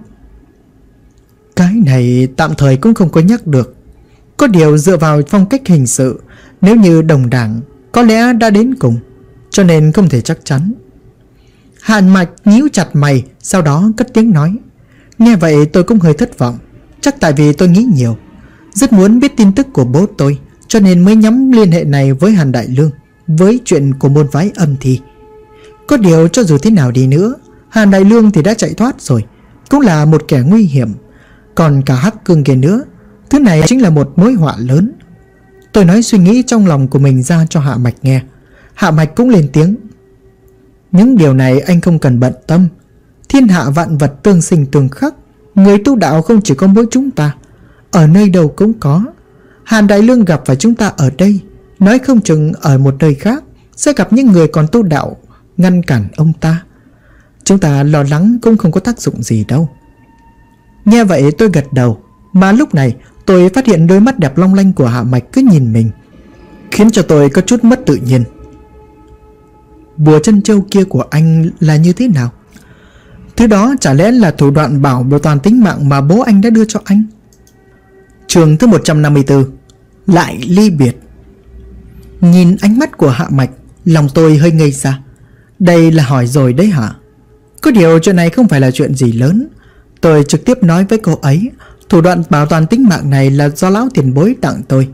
Cái này tạm thời cũng không có nhắc được. Có điều dựa vào phong cách hình sự, nếu như đồng đảng có lẽ đã đến cùng, cho nên không thể chắc chắn. Hàn Mạch nhíu chặt mày, sau đó cất tiếng nói. Nghe vậy tôi cũng hơi thất vọng. Chắc tại vì tôi nghĩ nhiều, rất muốn biết tin tức của bố tôi, cho nên mới nhắm liên hệ này với Hàn Đại Lương, với chuyện của môn phái âm thi. Có điều cho dù thế nào đi nữa, Hàn Đại Lương thì đã chạy thoát rồi, cũng là một kẻ nguy hiểm. Còn cả Hắc Cương kia nữa, thứ này chính là một mối họa lớn. Tôi nói suy nghĩ trong lòng của mình ra cho Hạ Mạch nghe. Hạ Mạch cũng lên tiếng. Những điều này anh không cần bận tâm. Thiên hạ vạn vật tương sinh tương khắc. Người tu đạo không chỉ có mỗi chúng ta, ở nơi đâu cũng có. Hàn Đại Lương gặp phải chúng ta ở đây, nói không chừng ở một nơi khác sẽ gặp những người còn tu đạo ngăn cản ông ta. Chúng ta lo lắng cũng không có tác dụng gì đâu. Nghe vậy tôi gật đầu. Mà lúc này tôi phát hiện đôi mắt đẹp long lanh của Hạ Mạch cứ nhìn mình, khiến cho tôi có chút mất tự nhiên. Bùa chân châu kia của anh là như thế nào? Thứ đó chả lẽ là thủ đoạn bảo toàn tính mạng mà bố anh đã đưa cho anh? Chương thứ 154. Lại ly biệt. Nhìn ánh mắt của Hạ Mạch, lòng tôi hơi ngây ra. Đây là hỏi rồi đấy hả? Có điều chuyện này không phải là chuyện gì lớn. Tôi trực tiếp nói với cô ấy, thủ đoạn bảo toàn tính mạng này là do lão tiền bối tặng tôi.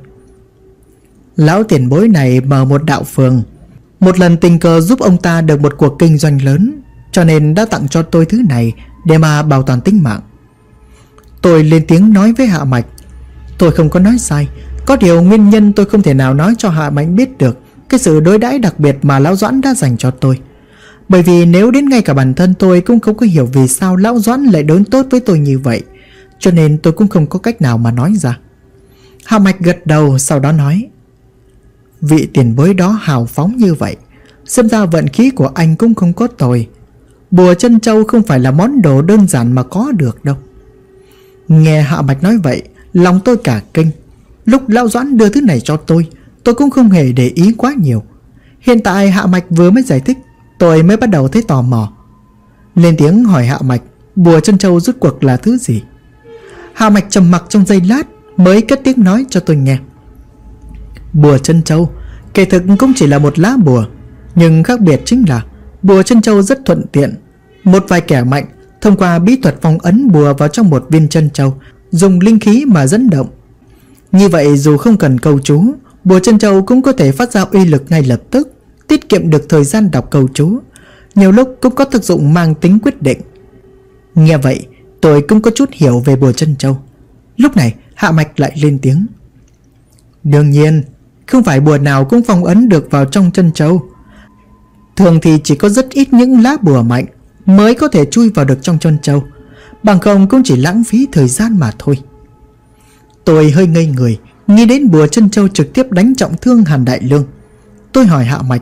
Lão tiền bối này mở một đạo phường, một lần tình cờ giúp ông ta được một cuộc kinh doanh lớn, cho nên đã tặng cho tôi thứ này để mà bảo toàn tính mạng. Tôi lên tiếng nói với Hạ Mạch. Tôi không có nói sai. Có điều nguyên nhân tôi không thể nào nói cho Hạ Mạch biết được cái sự đối đãi đặc biệt mà lão Doãn đã dành cho tôi. Bởi vì nếu đến ngay cả bản thân tôi cũng không có hiểu vì sao lão Doãn lại đối tốt với tôi như vậy, cho nên tôi cũng không có cách nào mà nói ra. Hạ Mạch gật đầu, sau đó nói. Vị tiền bối đó hào phóng như vậy, xem ra vận khí của anh cũng không có tồi. Bùa chân châu không phải là món đồ đơn giản mà có được đâu. Nghe Hạ Mạch nói vậy, lòng tôi cả kinh. Lúc lão Doãn đưa thứ này cho tôi cũng không hề để ý quá nhiều. Hiện tại Hạ Mạch vừa mới giải thích, tôi mới bắt đầu thấy tò mò. Lên tiếng hỏi Hạ Mạch, bùa chân châu rốt cuộc là thứ gì? Hạ Mạch trầm mặc trong giây lát mới cất tiếng nói cho tôi nghe. Bùa chân châu kỳ thực cũng chỉ là một lá bùa, nhưng khác biệt chính là bùa chân châu rất thuận tiện. Một vài kẻ mạnh thông qua bí thuật phong ấn bùa vào trong một viên chân châu, dùng linh khí mà dẫn động. Như vậy dù không cần câu chú, bùa chân châu cũng có thể phát ra uy lực ngay lập tức, tiết kiệm được thời gian đọc câu chú, nhiều lúc cũng có tác dụng mang tính quyết định. Nghe vậy tôi cũng có chút hiểu về bùa chân châu. Lúc này Hạ Mạch lại lên tiếng. Đương nhiên không phải bùa nào cũng phong ấn được vào trong chân châu. Thường thì chỉ có rất ít những lá bùa mạnh mới có thể chui vào được trong chân châu, bằng không cũng chỉ lãng phí thời gian mà thôi. Tôi hơi ngây người, nghĩ đến bùa chân châu trực tiếp đánh trọng thương Hàn Đại Lương. Tôi hỏi Hạ Mạch,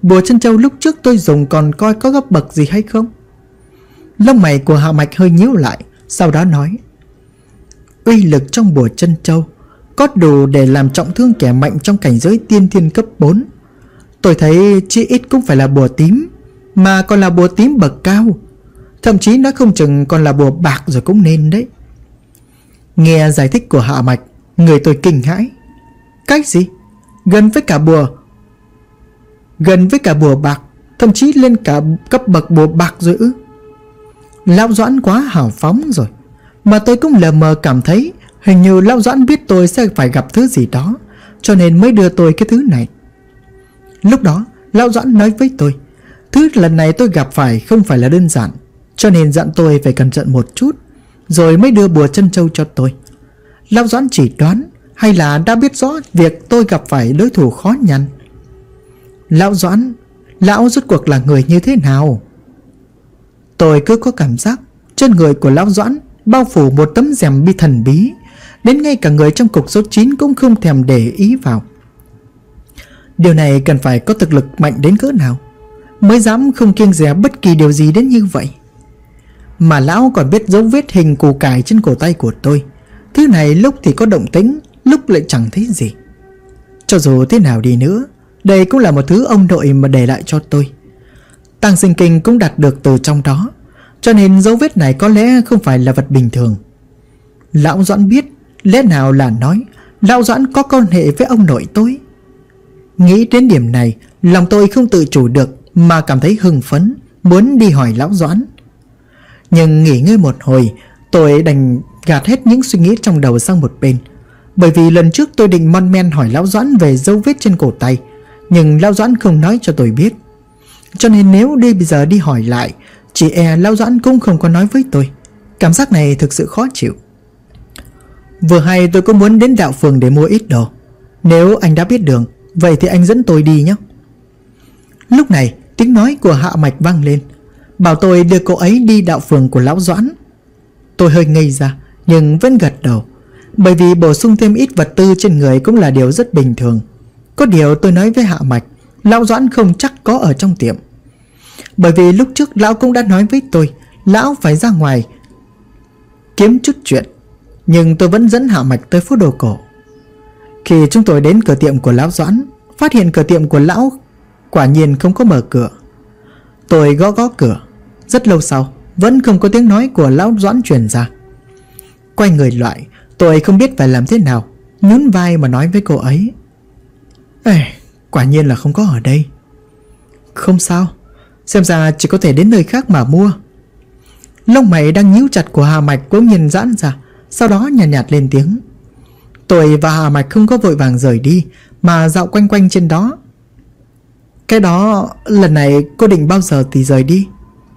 Bùa chân châu lúc trước tôi dùng còn coi có cấp bậc gì hay không? Lông mày của Hạ Mạch hơi nhíu lại, sau đó nói: uy lực trong bùa chân châu có đủ để làm trọng thương kẻ mạnh trong cảnh giới tiên thiên cấp 4. Tôi thấy chí ít cũng phải là bùa tím, mà còn là bùa tím bậc cao. Thậm chí nó không chừng còn là bùa bạc rồi cũng nên đấy. Nghe giải thích của Hạ Mạch, người tôi kinh hãi. Cái gì? Gần với cả bùa bạc, thậm chí lên cả cấp bậc bùa bạc rồi ư? Lão Doãn quá hào phóng rồi. Mà tôi cũng lờ mờ cảm thấy hình như Lão Doãn biết tôi sẽ phải gặp thứ gì đó, cho nên mới đưa tôi cái thứ này. Lúc đó Lão Doãn nói với tôi, thứ lần này tôi gặp phải không phải là đơn giản, cho nên dặn tôi phải cẩn thận một chút, rồi mới đưa bùa chân châu cho tôi. Lão Doãn chỉ đoán hay là đã biết rõ việc tôi gặp phải đối thủ khó nhằn? Lão Doãn, lão rốt cuộc là người như thế nào? Tôi cứ có cảm giác trên người của Lão Doãn bao phủ một tấm rèm bi thần bí, đến ngay cả người trong cục số 9 cũng không thèm để ý vào. Điều này cần phải có thực lực mạnh đến cỡ nào mới dám không kiêng dè bất kỳ điều gì đến như vậy. Mà lão còn biết dấu vết hình củ cải trên cổ tay của tôi. Thứ này lúc thì có động tĩnh, lúc lại chẳng thấy gì. Cho dù thế nào đi nữa, đây cũng là một thứ ông nội mà để lại cho tôi. Tăng sinh kinh cũng đạt được từ trong đó, cho nên dấu vết này có lẽ không phải là vật bình thường. Lão Doãn biết, lẽ nào là nói Lão Doãn có quan hệ với ông nội tôi? Nghĩ đến điểm này, lòng tôi không tự chủ được mà cảm thấy hưng phấn, muốn đi hỏi Lão Doãn. Nhưng nghỉ ngơi một hồi, tôi đành gạt hết những suy nghĩ trong đầu sang một bên. Bởi vì lần trước tôi định mon men hỏi Lão Doãn về dấu vết trên cổ tay, nhưng Lão Doãn không nói cho tôi biết. Cho nên nếu bây giờ đi hỏi lại, chỉ e Lão Doãn cũng không có nói với tôi. Cảm giác này thực sự khó chịu. Vừa hay tôi cũng muốn đến đạo phường để mua ít đồ. Nếu anh đã biết đường, vậy thì anh dẫn tôi đi nhé. Lúc này tiếng nói của Hạ Mạch vang lên, bảo tôi đưa cô ấy đi đạo phường của Lão Doãn. Tôi hơi ngây ra, nhưng vẫn gật đầu, bởi vì bổ sung thêm ít vật tư trên người cũng là điều rất bình thường. Có điều tôi nói với Hạ Mạch, Lão Doãn không chắc có ở trong tiệm. Bởi vì lúc trước Lão cũng đã nói với tôi, Lão phải ra ngoài kiếm chút chuyện. Nhưng tôi vẫn dẫn Hạ Mạch tới phố đồ cổ. Khi chúng tôi đến cửa tiệm của Lão Doãn, phát hiện cửa tiệm của Lão quả nhiên không có mở cửa. Tôi gõ gõ cửa. Rất lâu sau, vẫn không có tiếng nói của Lão Doãn truyền ra. Quay người lại, tôi không biết phải làm thế nào, nhún vai mà nói với cô ấy: quả nhiên là không có ở đây. Không sao, xem ra chỉ có thể đến nơi khác mà mua. Lông mày đang nhíu chặt của Hà Mạch cũng nhìn giãn ra, sau đó nhàn nhạt lên tiếng. Tôi và Hà Mạch không có vội vàng rời đi, mà dạo quanh quanh trên đó. Cái đó, lần này cô định bao giờ thì rời đi?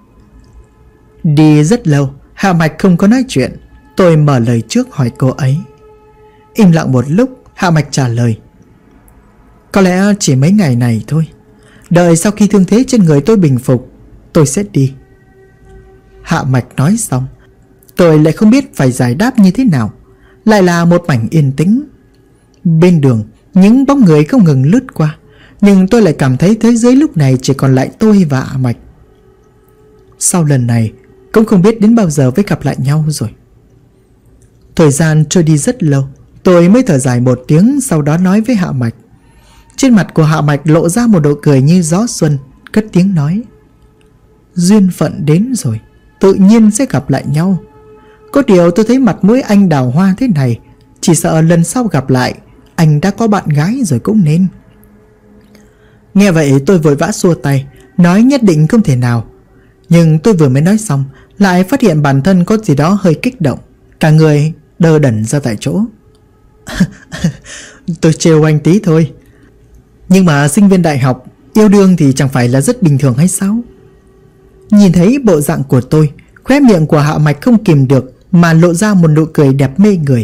Đi rất lâu, Hà Mạch không có nói chuyện. Tôi mở lời trước hỏi cô ấy. Im lặng một lúc, Hà Mạch trả lời: có lẽ chỉ mấy ngày này thôi. Đợi sau khi thương thế trên người tôi bình phục, tôi sẽ đi. Hạ Mạch nói xong, tôi lại không biết phải giải đáp như thế nào. Lại là một mảnh yên tĩnh. Bên đường, những bóng người không ngừng lướt qua, nhưng tôi lại cảm thấy thế giới lúc này chỉ còn lại tôi và Hạ Mạch. Sau lần này, cũng không biết đến bao giờ mới gặp lại nhau rồi. Thời gian trôi đi rất lâu, tôi mới thở dài một tiếng, sau đó nói với Hạ Mạch. Trên mặt của Hạ Mạch lộ ra một nụ cười như gió xuân, cất tiếng nói: duyên phận đến rồi, tự nhiên sẽ gặp lại nhau. Có điều tôi thấy mặt mũi anh đào hoa thế này, chỉ sợ lần sau gặp lại anh đã có bạn gái rồi cũng nên. Nghe vậy tôi vội vã xua tay, nói nhất định không thể nào. Nhưng tôi vừa mới nói xong, lại phát hiện bản thân có gì đó hơi kích động, cả người đờ đẫn ra tại chỗ. Tôi trêu anh tí thôi. Nhưng mà sinh viên đại học yêu đương thì chẳng phải là rất bình thường hay sao? Nhìn thấy bộ dạng của tôi, khóe miệng của Hạ Mạch không kìm được mà lộ ra một nụ cười đẹp mê người.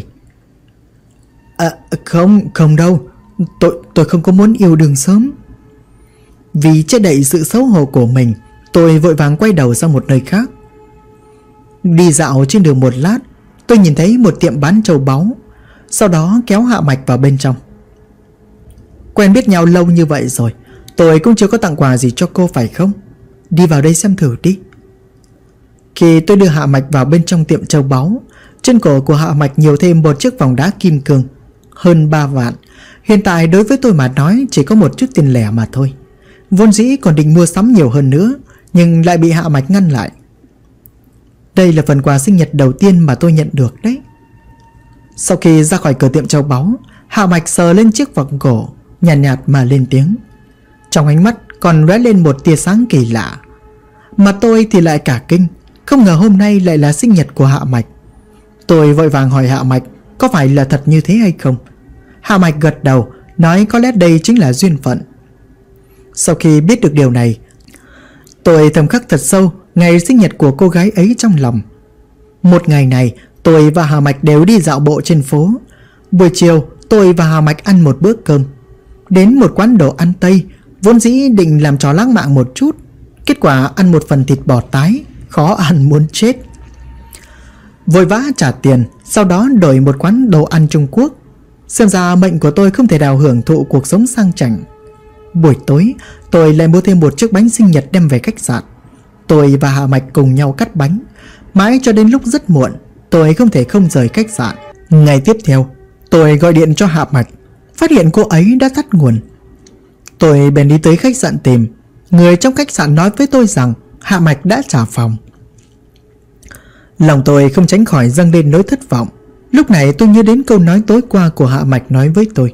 Không đâu, tôi không có muốn yêu đương sớm. Vì che đậy sự xấu hổ của mình, tôi vội vàng quay đầu sang một nơi khác. Đi dạo trên đường một lát, tôi nhìn thấy một tiệm bán châu báu, sau đó kéo Hạ Mạch vào bên trong. Quen biết nhau lâu như vậy rồi, Tôi cũng chưa có tặng quà gì cho cô phải không? Đi vào đây xem thử đi. Khi tôi đưa Hạ Mạch vào bên trong tiệm châu báu, trên cổ của Hạ Mạch nhiều thêm một chiếc vòng đá kim cương hơn 3 vạn. Hiện tại đối với tôi mà nói chỉ có một chút tiền lẻ mà thôi. Vốn dĩ còn định mua sắm nhiều hơn nữa, nhưng lại bị Hạ Mạch ngăn lại. Đây là phần quà sinh nhật đầu tiên mà tôi nhận được đấy. Sau khi ra khỏi cửa tiệm châu báu, Hạ Mạch sờ lên chiếc vòng cổ, nhàn nhạt mà lên tiếng. Trong ánh mắt còn lóe lên một tia sáng kỳ lạ. Mà tôi thì lại cả kinh, không ngờ hôm nay lại là sinh nhật của Hạ Mạch. Tôi vội vàng hỏi Hạ Mạch có phải là thật như thế hay không. Hạ Mạch gật đầu, nói có lẽ đây chính là duyên phận. Sau khi biết được điều này, tôi thầm khắc thật sâu ngày sinh nhật của cô gái ấy trong lòng. Một ngày này, tôi và Hạ Mạch đều đi dạo bộ trên phố. Buổi chiều, tôi và Hạ Mạch ăn một bữa cơm. Đến một quán đồ ăn Tây, vốn dĩ định làm trò lãng mạn một chút. Kết quả ăn một phần thịt bò tái, khó ăn muốn chết. Vội vã trả tiền, sau đó đổi một quán đồ ăn Trung Quốc. Xem ra mệnh của tôi không thể nào hưởng thụ cuộc sống sang chảnh. Buổi tối, tôi lại mua thêm một chiếc bánh sinh nhật đem về khách sạn. Tôi và Hạ Mạch cùng nhau cắt bánh. Mãi cho đến lúc rất muộn, tôi không thể không rời khách sạn. Ngày tiếp theo, tôi gọi điện cho Hạ Mạch, phát hiện cô ấy đã tắt nguồn. Tôi bèn đi tới khách sạn tìm. Người trong khách sạn nói với tôi rằng Hạ Mạch đã trả phòng. Lòng tôi không tránh khỏi dâng lên nỗi thất vọng. Lúc này tôi nhớ đến câu nói tối qua của Hạ Mạch nói với tôi.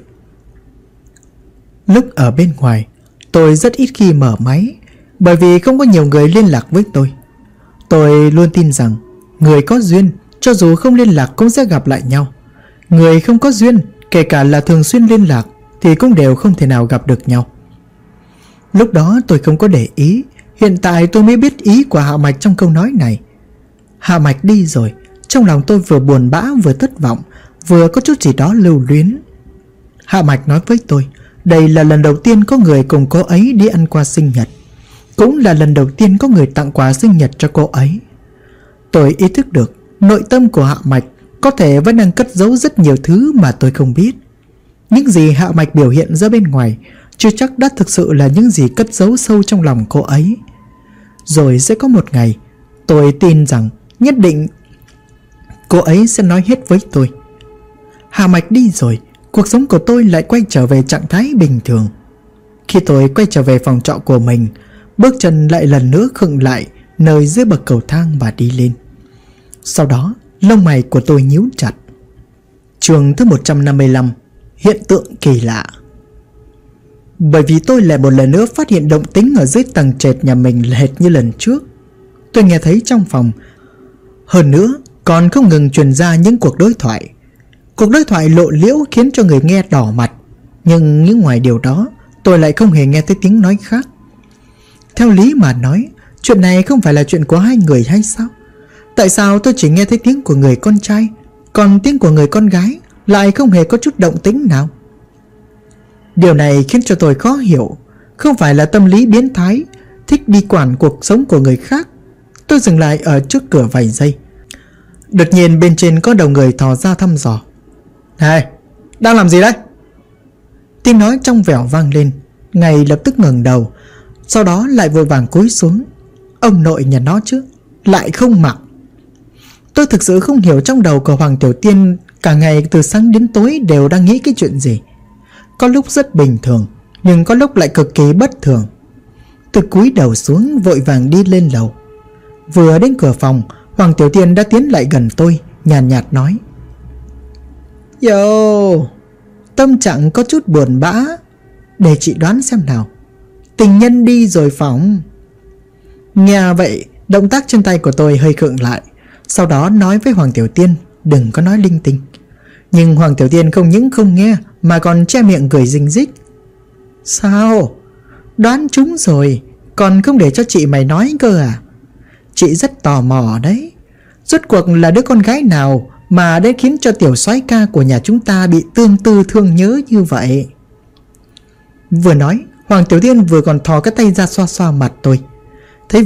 Lúc ở bên ngoài, tôi rất ít khi mở máy, bởi vì không có nhiều người liên lạc với tôi. Tôi luôn tin rằng người có duyên cho dù không liên lạc cũng sẽ gặp lại nhau. Người không có duyên, kể cả là thường xuyên liên lạc, thì cũng đều không thể nào gặp được nhau. Lúc đó tôi không có để ý. Hiện tại tôi mới biết ý của Hạ Mạch trong câu nói này. Hạ Mạch đi rồi, trong lòng tôi vừa buồn bã vừa thất vọng, vừa có chút gì đó lưu luyến. Hạ Mạch nói với tôi, đây là lần đầu tiên có người cùng cô ấy đi ăn qua sinh nhật, cũng là lần đầu tiên có người tặng quà sinh nhật cho cô ấy. Tôi ý thức được nội tâm của Hạ Mạch có thể vẫn đang cất giấu rất nhiều thứ mà tôi không biết. Những gì Hạ Mạch biểu hiện ra bên ngoài chưa chắc đã thực sự là những gì cất giấu sâu trong lòng cô ấy. Rồi sẽ có một ngày, tôi tin rằng nhất định cô ấy sẽ nói hết với tôi. Hạ Mạch đi rồi, cuộc sống của tôi lại quay trở về trạng thái bình thường. Khi tôi quay trở về phòng trọ của mình, bước chân lại lần nữa khựng lại nơi dưới bậc cầu thang và đi lên. Sau đó, lông mày của tôi nhíu chặt. Chương thứ 155, hiện tượng kỳ lạ. Bởi vì tôi lại một lần nữa phát hiện động tĩnh ở dưới tầng trệt nhà mình hệt như lần trước. Tôi nghe thấy trong phòng. Hơn nữa, còn không ngừng truyền ra những cuộc đối thoại. Cuộc đối thoại lộ liễu khiến cho người nghe đỏ mặt. Nhưng những ngoài điều đó, tôi lại không hề nghe thấy tiếng nói khác. Theo lý mà nói, chuyện này không phải là chuyện của hai người hay sao? Tại sao tôi chỉ nghe thấy tiếng của người con trai, còn tiếng của người con gái lại không hề có chút động tĩnh nào? Điều này khiến cho tôi khó hiểu. Không phải là tâm lý biến thái, thích đi quản cuộc sống của người khác. Tôi dừng lại ở trước cửa vài giây. Đột nhiên bên trên có đầu người thò ra thăm dò. Này, đang làm gì đấy? Tiếng nói trong vẻo vang lên. Ngay lập tức ngẩng đầu, sau đó lại vội vàng cúi xuống. Ông nội nhà nó chứ, lại không mặc. Tôi thực sự không hiểu trong đầu của Hoàng Tiểu Tiên cả ngày từ sáng đến tối đều đang nghĩ cái chuyện gì. Có lúc rất bình thường, nhưng có lúc lại cực kỳ bất thường. Tôi cúi đầu xuống vội vàng đi lên lầu. Vừa đến cửa phòng, Hoàng Tiểu Tiên đã tiến lại gần tôi, nhàn nhạt nói: Yo, tâm trạng có chút buồn bã. Để chị đoán xem nào, tình nhân đi rồi phỏng. Nghe vậy, động tác trên tay của tôi hơi khựng lại. Sau đó nói với Hoàng Tiểu Tiên đừng có nói linh tinh. Nhưng Hoàng Tiểu Tiên không những không nghe mà còn che miệng cười rinh rích. Sao? Đoán trúng rồi, còn không để cho chị mày nói cơ à? Chị rất tò mò đấy. Rốt cuộc là đứa con gái nào mà đã khiến cho tiểu soái ca của nhà chúng ta bị tương tư thương nhớ như vậy? Vừa nói, Hoàng Tiểu Tiên vừa còn thò cái tay ra xoa xoa mặt tôi. Thấy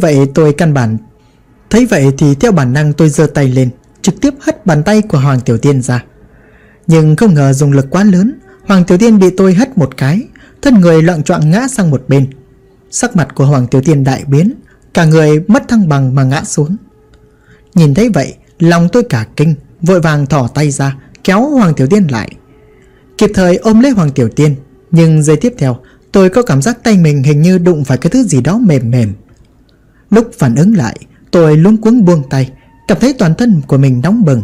vậy thì theo bản năng tôi giơ tay lên, trực tiếp hất bàn tay của Hoàng Tiểu Tiên ra. Nhưng không ngờ dùng lực quá lớn, Hoàng Tiểu Tiên bị tôi hất một cái, thân người loạng choạng ngã sang một bên. Sắc mặt của Hoàng Tiểu Tiên đại biến, cả người mất thăng bằng mà ngã xuống. Nhìn thấy vậy, lòng tôi cả kinh, vội vàng thỏ tay ra kéo Hoàng Tiểu Tiên lại, kịp thời ôm lấy Hoàng Tiểu Tiên. Nhưng giây tiếp theo, tôi có cảm giác tay mình hình như đụng phải cái thứ gì đó mềm mềm. Lúc phản ứng lại, tôi luống cuống buông tay, cảm thấy toàn thân của mình nóng bừng.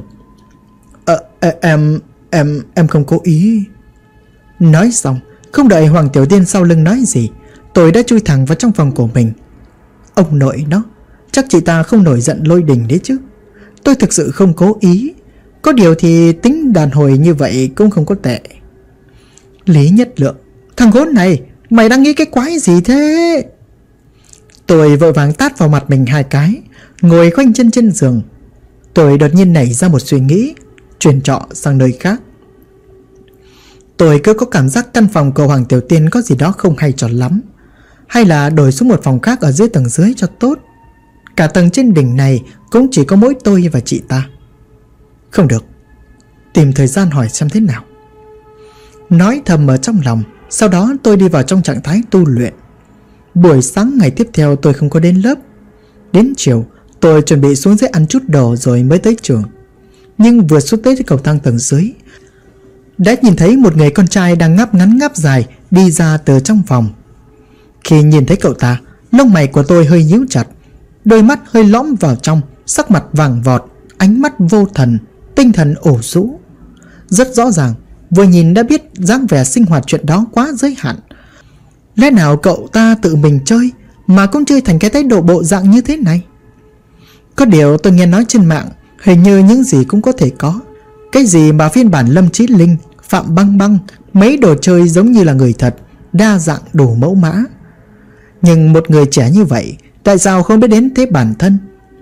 Em không cố ý. Nói xong, không đợi Hoàng Tiểu Tiên sau lưng nói gì, tôi đã chui thẳng vào trong phòng của mình. Ông nội nó, chắc chị ta không nổi giận lôi đình đấy chứ. Tôi thực sự không cố ý. Có điều thì tính đàn hồi như vậy cũng không có tệ. Lý Nhất Lượng, thằng khốn này, mày đang nghĩ cái quái gì thế? Tôi vội vàng tát vào mặt mình 2 cái, ngồi khoanh chân trên giường. Tôi đột nhiên nảy ra một suy nghĩ, chuyển trọ sang nơi khác. Tôi cứ có cảm giác căn phòng của Hoàng Tiểu Tiên có gì đó không hay cho lắm. Hay là đổi xuống một phòng khác ở dưới tầng dưới cho tốt. Cả tầng trên đỉnh này cũng chỉ có mỗi tôi và chị ta. Không được, tìm thời gian hỏi xem thế nào. Nói thầm ở trong lòng, sau đó tôi đi vào trong trạng thái tu luyện. Buổi sáng ngày tiếp theo tôi không có đến lớp. Đến chiều tôi chuẩn bị xuống dưới ăn chút đồ rồi mới tới trường. Nhưng vừa xuống tới cầu thang tầng dưới, đã nhìn thấy một người con trai đang ngáp ngắn ngáp dài đi ra từ trong phòng. Khi nhìn thấy cậu ta, lông mày của tôi hơi nhíu chặt, đôi mắt hơi lõm vào trong, sắc mặt vàng vọt, ánh mắt vô thần, tinh thần ổ rũ. Rất rõ ràng, vừa nhìn đã biết dáng vẻ sinh hoạt chuyện đó quá giới hạn. Lẽ nào cậu ta tự mình chơi mà cũng chơi thành cái thái độ bộ dạng như thế này? Có điều tôi nghe nói trên mạng hình như những gì cũng có thể có. Cái gì mà phiên bản Lâm Chí Linh, Phạm Băng Băng, mấy đồ chơi giống như là người thật, đa dạng đủ mẫu mã. Nhưng một người trẻ như vậy, tại sao không biết đến thế bản thân?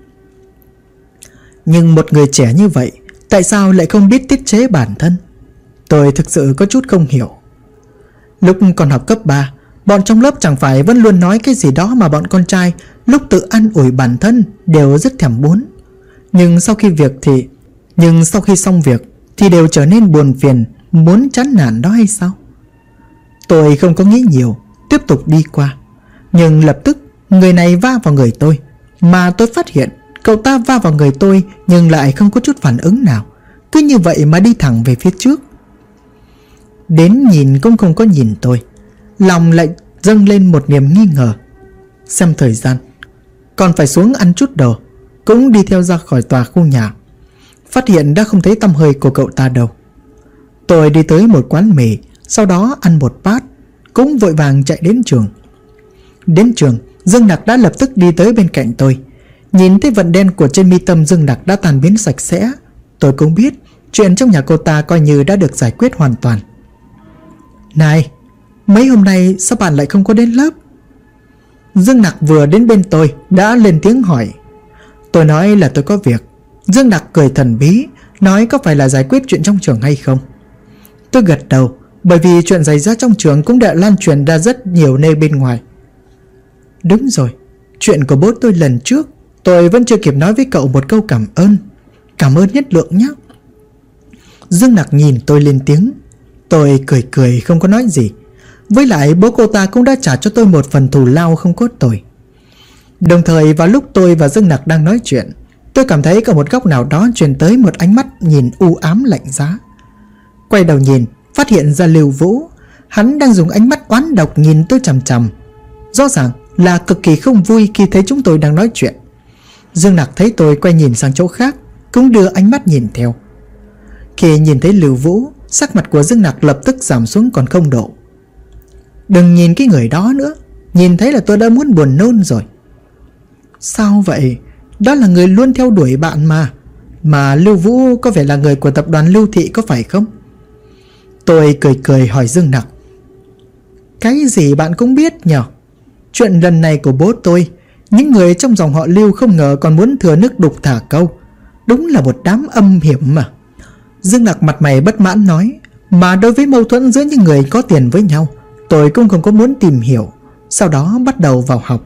Nhưng một người trẻ như vậy, tại sao lại không biết tiết chế bản thân? Tôi thực sự có chút không hiểu. Lúc còn học cấp 3, bọn trong lớp chẳng phải vẫn luôn nói cái gì đó mà bọn con trai lúc tự ăn ủi bản thân đều rất thèm muốn. Nhưng sau khi xong việc thì đều trở nên buồn phiền, muốn chán nản đó hay sao? Tôi không có nghĩ nhiều, tiếp tục đi qua. Nhưng lập tức người này va vào người tôi, mà tôi phát hiện cậu ta va vào người tôi nhưng lại không có chút phản ứng nào, cứ như vậy mà đi thẳng về phía trước. Đến nhìn cũng không có nhìn tôi, lòng lại dâng lên một niềm nghi ngờ. Xem thời gian, còn phải xuống ăn chút đồ, cũng đi theo ra khỏi tòa khu nhà. Phát hiện đã không thấy tăm hơi của cậu ta đâu. Tôi đi tới một quán mì, sau đó ăn một bát, cũng vội vàng chạy đến trường. Đến trường, Dương Nặc đã lập tức đi tới bên cạnh tôi. Nhìn thấy vận đen của trên mi tâm Dương Nặc đã tan biến sạch sẽ, tôi cũng biết chuyện trong nhà cô ta coi như đã được giải quyết hoàn toàn. Này, mấy hôm nay sao bạn lại không có đến lớp? Dương Nặc vừa đến bên tôi đã lên tiếng hỏi. Tôi nói là tôi có việc. Dương Nặc cười thần bí, nói có phải là giải quyết chuyện trong trường hay không. Tôi gật đầu, bởi vì chuyện xảy ra trong trường cũng đã lan truyền ra rất nhiều nơi bên ngoài. Đúng rồi, chuyện của bố tôi lần trước tôi vẫn chưa kịp nói với cậu một câu cảm ơn. Cảm ơn Nhất Lượng nhé. Dương Nặc nhìn tôi lên tiếng. Tôi cười cười không có nói gì. Với lại bố cô ta cũng đã trả cho tôi một phần thù lao không có tồi. Đồng thời vào lúc tôi và Dương Nặc đang nói chuyện, tôi cảm thấy ở một góc nào đó truyền tới một ánh mắt nhìn u ám lạnh giá. Quay đầu nhìn, phát hiện ra Lưu Vũ. Hắn đang dùng ánh mắt oán độc nhìn tôi chằm chằm, rõ ràng là cực kỳ không vui khi thấy chúng tôi đang nói chuyện. Dương Nặc thấy tôi quay nhìn sang chỗ khác, cũng đưa ánh mắt nhìn theo. Khi nhìn thấy Lưu Vũ, sắc mặt của Dương Nặc lập tức giảm xuống còn 0 độ. Đừng nhìn cái người đó nữa, nhìn thấy là tôi đã muốn buồn nôn rồi. Sao vậy? Đó là người luôn theo đuổi bạn mà. Mà Lưu Vũ có vẻ là người của tập đoàn Lưu Thị có phải không? Tôi cười cười hỏi Dương Nặc. Cái gì bạn cũng biết nhờ? Chuyện lần này của bố tôi, những người trong dòng họ Lưu không ngờ còn muốn thừa nước đục thả câu. Đúng là một đám âm hiểm mà. Dương Nặc mặt mày bất mãn nói. Mà đối với mâu thuẫn giữa những người có tiền với nhau, tôi cũng không có muốn tìm hiểu. Sau đó bắt đầu vào học.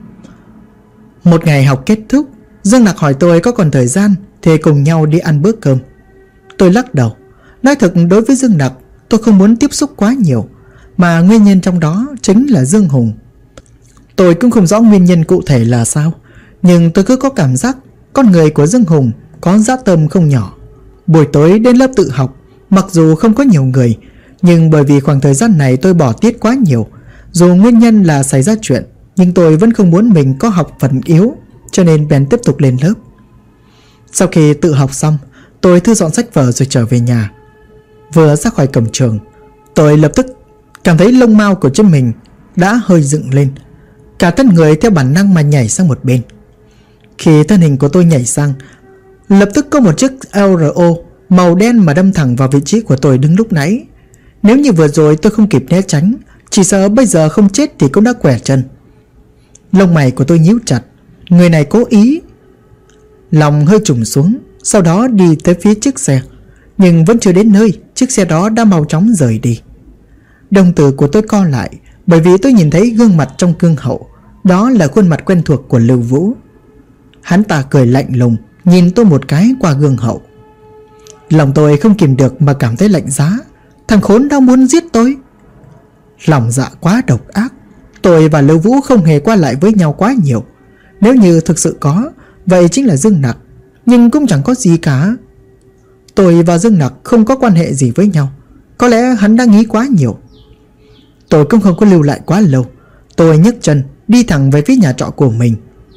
Một ngày học kết thúc, Dương Nặc hỏi tôi có còn thời gian thì cùng nhau đi ăn bữa cơm. Tôi lắc đầu. Nói thật, đối với Dương Nặc tôi không muốn tiếp xúc quá nhiều. mà nguyên nhân trong đó chính là Dương Hùng. Tôi cũng không rõ nguyên nhân cụ thể là sao, nhưng tôi cứ có cảm giác con người của Dương Hùng có dã tâm không nhỏ. Buổi tối đến lớp tự học, mặc dù không có nhiều người, nhưng bởi vì khoảng thời gian này tôi bỏ tiết quá nhiều, dù nguyên nhân là xảy ra chuyện, nhưng tôi vẫn không muốn mình có học phần yếu, cho nên bèn tiếp tục lên lớp. Sau khi tự học xong, tôi thu dọn sách vở rồi trở về nhà. Vừa ra khỏi cổng trường, tôi lập tức cảm thấy lông mao của chân mình đã hơi dựng lên, cả thân người theo bản năng mà nhảy sang một bên. Khi thân hình của tôi nhảy sang, lập tức có một chiếc LRO màu đen mà đâm thẳng vào vị trí của tôi đứng lúc nãy. Nếu như vừa rồi tôi không kịp né tránh, chỉ sợ bây giờ không chết thì cũng đã quẻ chân. Lông mày của tôi nhíu chặt, người này cố ý. Lòng hơi trùng xuống, sau đó đi tới phía chiếc xe, nhưng vẫn chưa đến nơi, chiếc xe đó đã mau chóng rời đi. Đồng tử của tôi co lại, bởi vì tôi nhìn thấy gương mặt trong gương hậu. Đó là khuôn mặt quen thuộc của Lưu Vũ. Hắn ta cười lạnh lùng, nhìn tôi một cái qua gương hậu. Lòng tôi không kìm được mà cảm thấy lạnh giá. Thằng khốn đang muốn giết tôi. Lòng dạ quá độc ác. Tôi và Lưu Vũ không hề qua lại với nhau quá nhiều. Nếu như thực sự có, vậy chính là Dương Nặc, nhưng cũng chẳng có gì cả. Tôi và Dương Nặc không có quan hệ gì với nhau. Có lẽ hắn đang nghĩ quá nhiều. Tôi cũng không có lưu lại quá lâu. Tôi nhấc chân đi thẳng về phía nhà trọ của mình.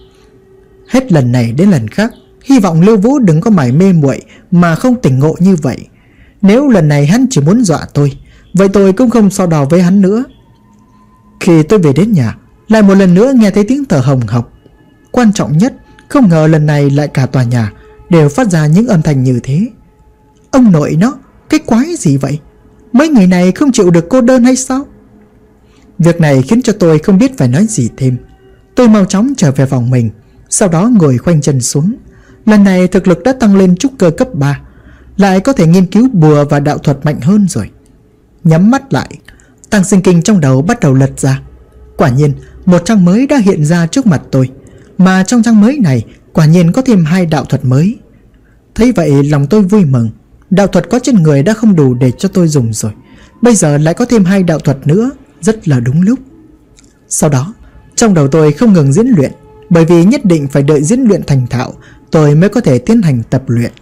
Hết lần này đến lần khác, hy vọng Lưu Vũ đừng có mải mê muội mà không tỉnh ngộ như vậy. Nếu lần này hắn chỉ muốn dọa tôi, vậy tôi cũng không so đo với hắn nữa. Khi tôi về đến nhà, lại một lần nữa nghe thấy tiếng thở hồng hộc. Quan trọng nhất, không ngờ lần này lại cả tòa nhà đều phát ra những âm thanh như thế. Ông nội nó, cái quái gì vậy? Mấy người này không chịu được cô đơn hay sao? Việc này khiến cho tôi không biết phải nói gì thêm. Tôi mau chóng trở về phòng mình, sau đó ngồi khoanh chân xuống. Lần này thực lực đã tăng lên trúc cơ cấp 3, lại có thể nghiên cứu bùa và đạo thuật mạnh hơn rồi. Nhắm mắt lại, Tăng Sinh Kinh trong đầu bắt đầu lật ra. Quả nhiên một trang mới đã hiện ra trước mặt tôi, mà trong trang mới này quả nhiên có thêm 2 đạo thuật mới. Thấy vậy lòng tôi vui mừng. Đạo thuật có trên người đã không đủ để cho tôi dùng rồi, bây giờ lại có thêm 2 đạo thuật nữa, rất là đúng lúc. Sau đó trong đầu tôi không ngừng diễn luyện, bởi vì nhất định phải đợi diễn luyện thành thạo tôi mới có thể tiến hành tập luyện.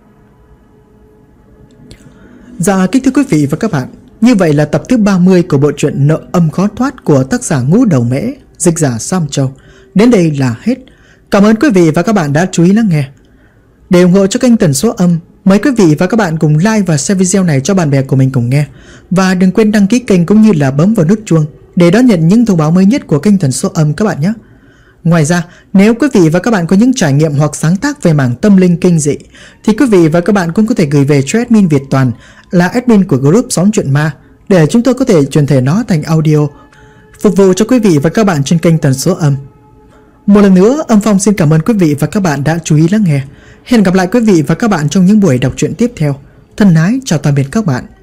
Dạ kính thưa quý vị và các bạn, như vậy là tập thứ 30 của bộ truyện Nợ Âm Khó Thoát của tác giả Ngũ Đầu Mễ, dịch giả Sam Châu đến đây là hết. Cảm ơn quý vị và các bạn đã chú ý lắng nghe. Để ủng hộ cho kênh Tần Số Âm, mời quý vị và các bạn cùng like và share video này cho bạn bè của mình cùng nghe. Và đừng quên đăng ký kênh cũng như là bấm vào nút chuông để đón nhận những thông báo mới nhất của kênh Tần Số Âm các bạn nhé. Ngoài ra, nếu quý vị và các bạn có những trải nghiệm hoặc sáng tác về mảng tâm linh kinh dị thì quý vị và các bạn cũng có thể gửi về cho admin Việt Toàn, là admin của group Xóm Chuyện Ma, để chúng tôi có thể chuyển thể nó thành audio phục vụ cho quý vị và các bạn trên kênh Tần Số Âm. Một lần nữa, Âm Phong xin cảm ơn quý vị và các bạn đã chú ý lắng nghe. Hẹn gặp lại quý vị và các bạn trong những buổi đọc truyện tiếp theo. Thân ái chào tạm biệt các bạn.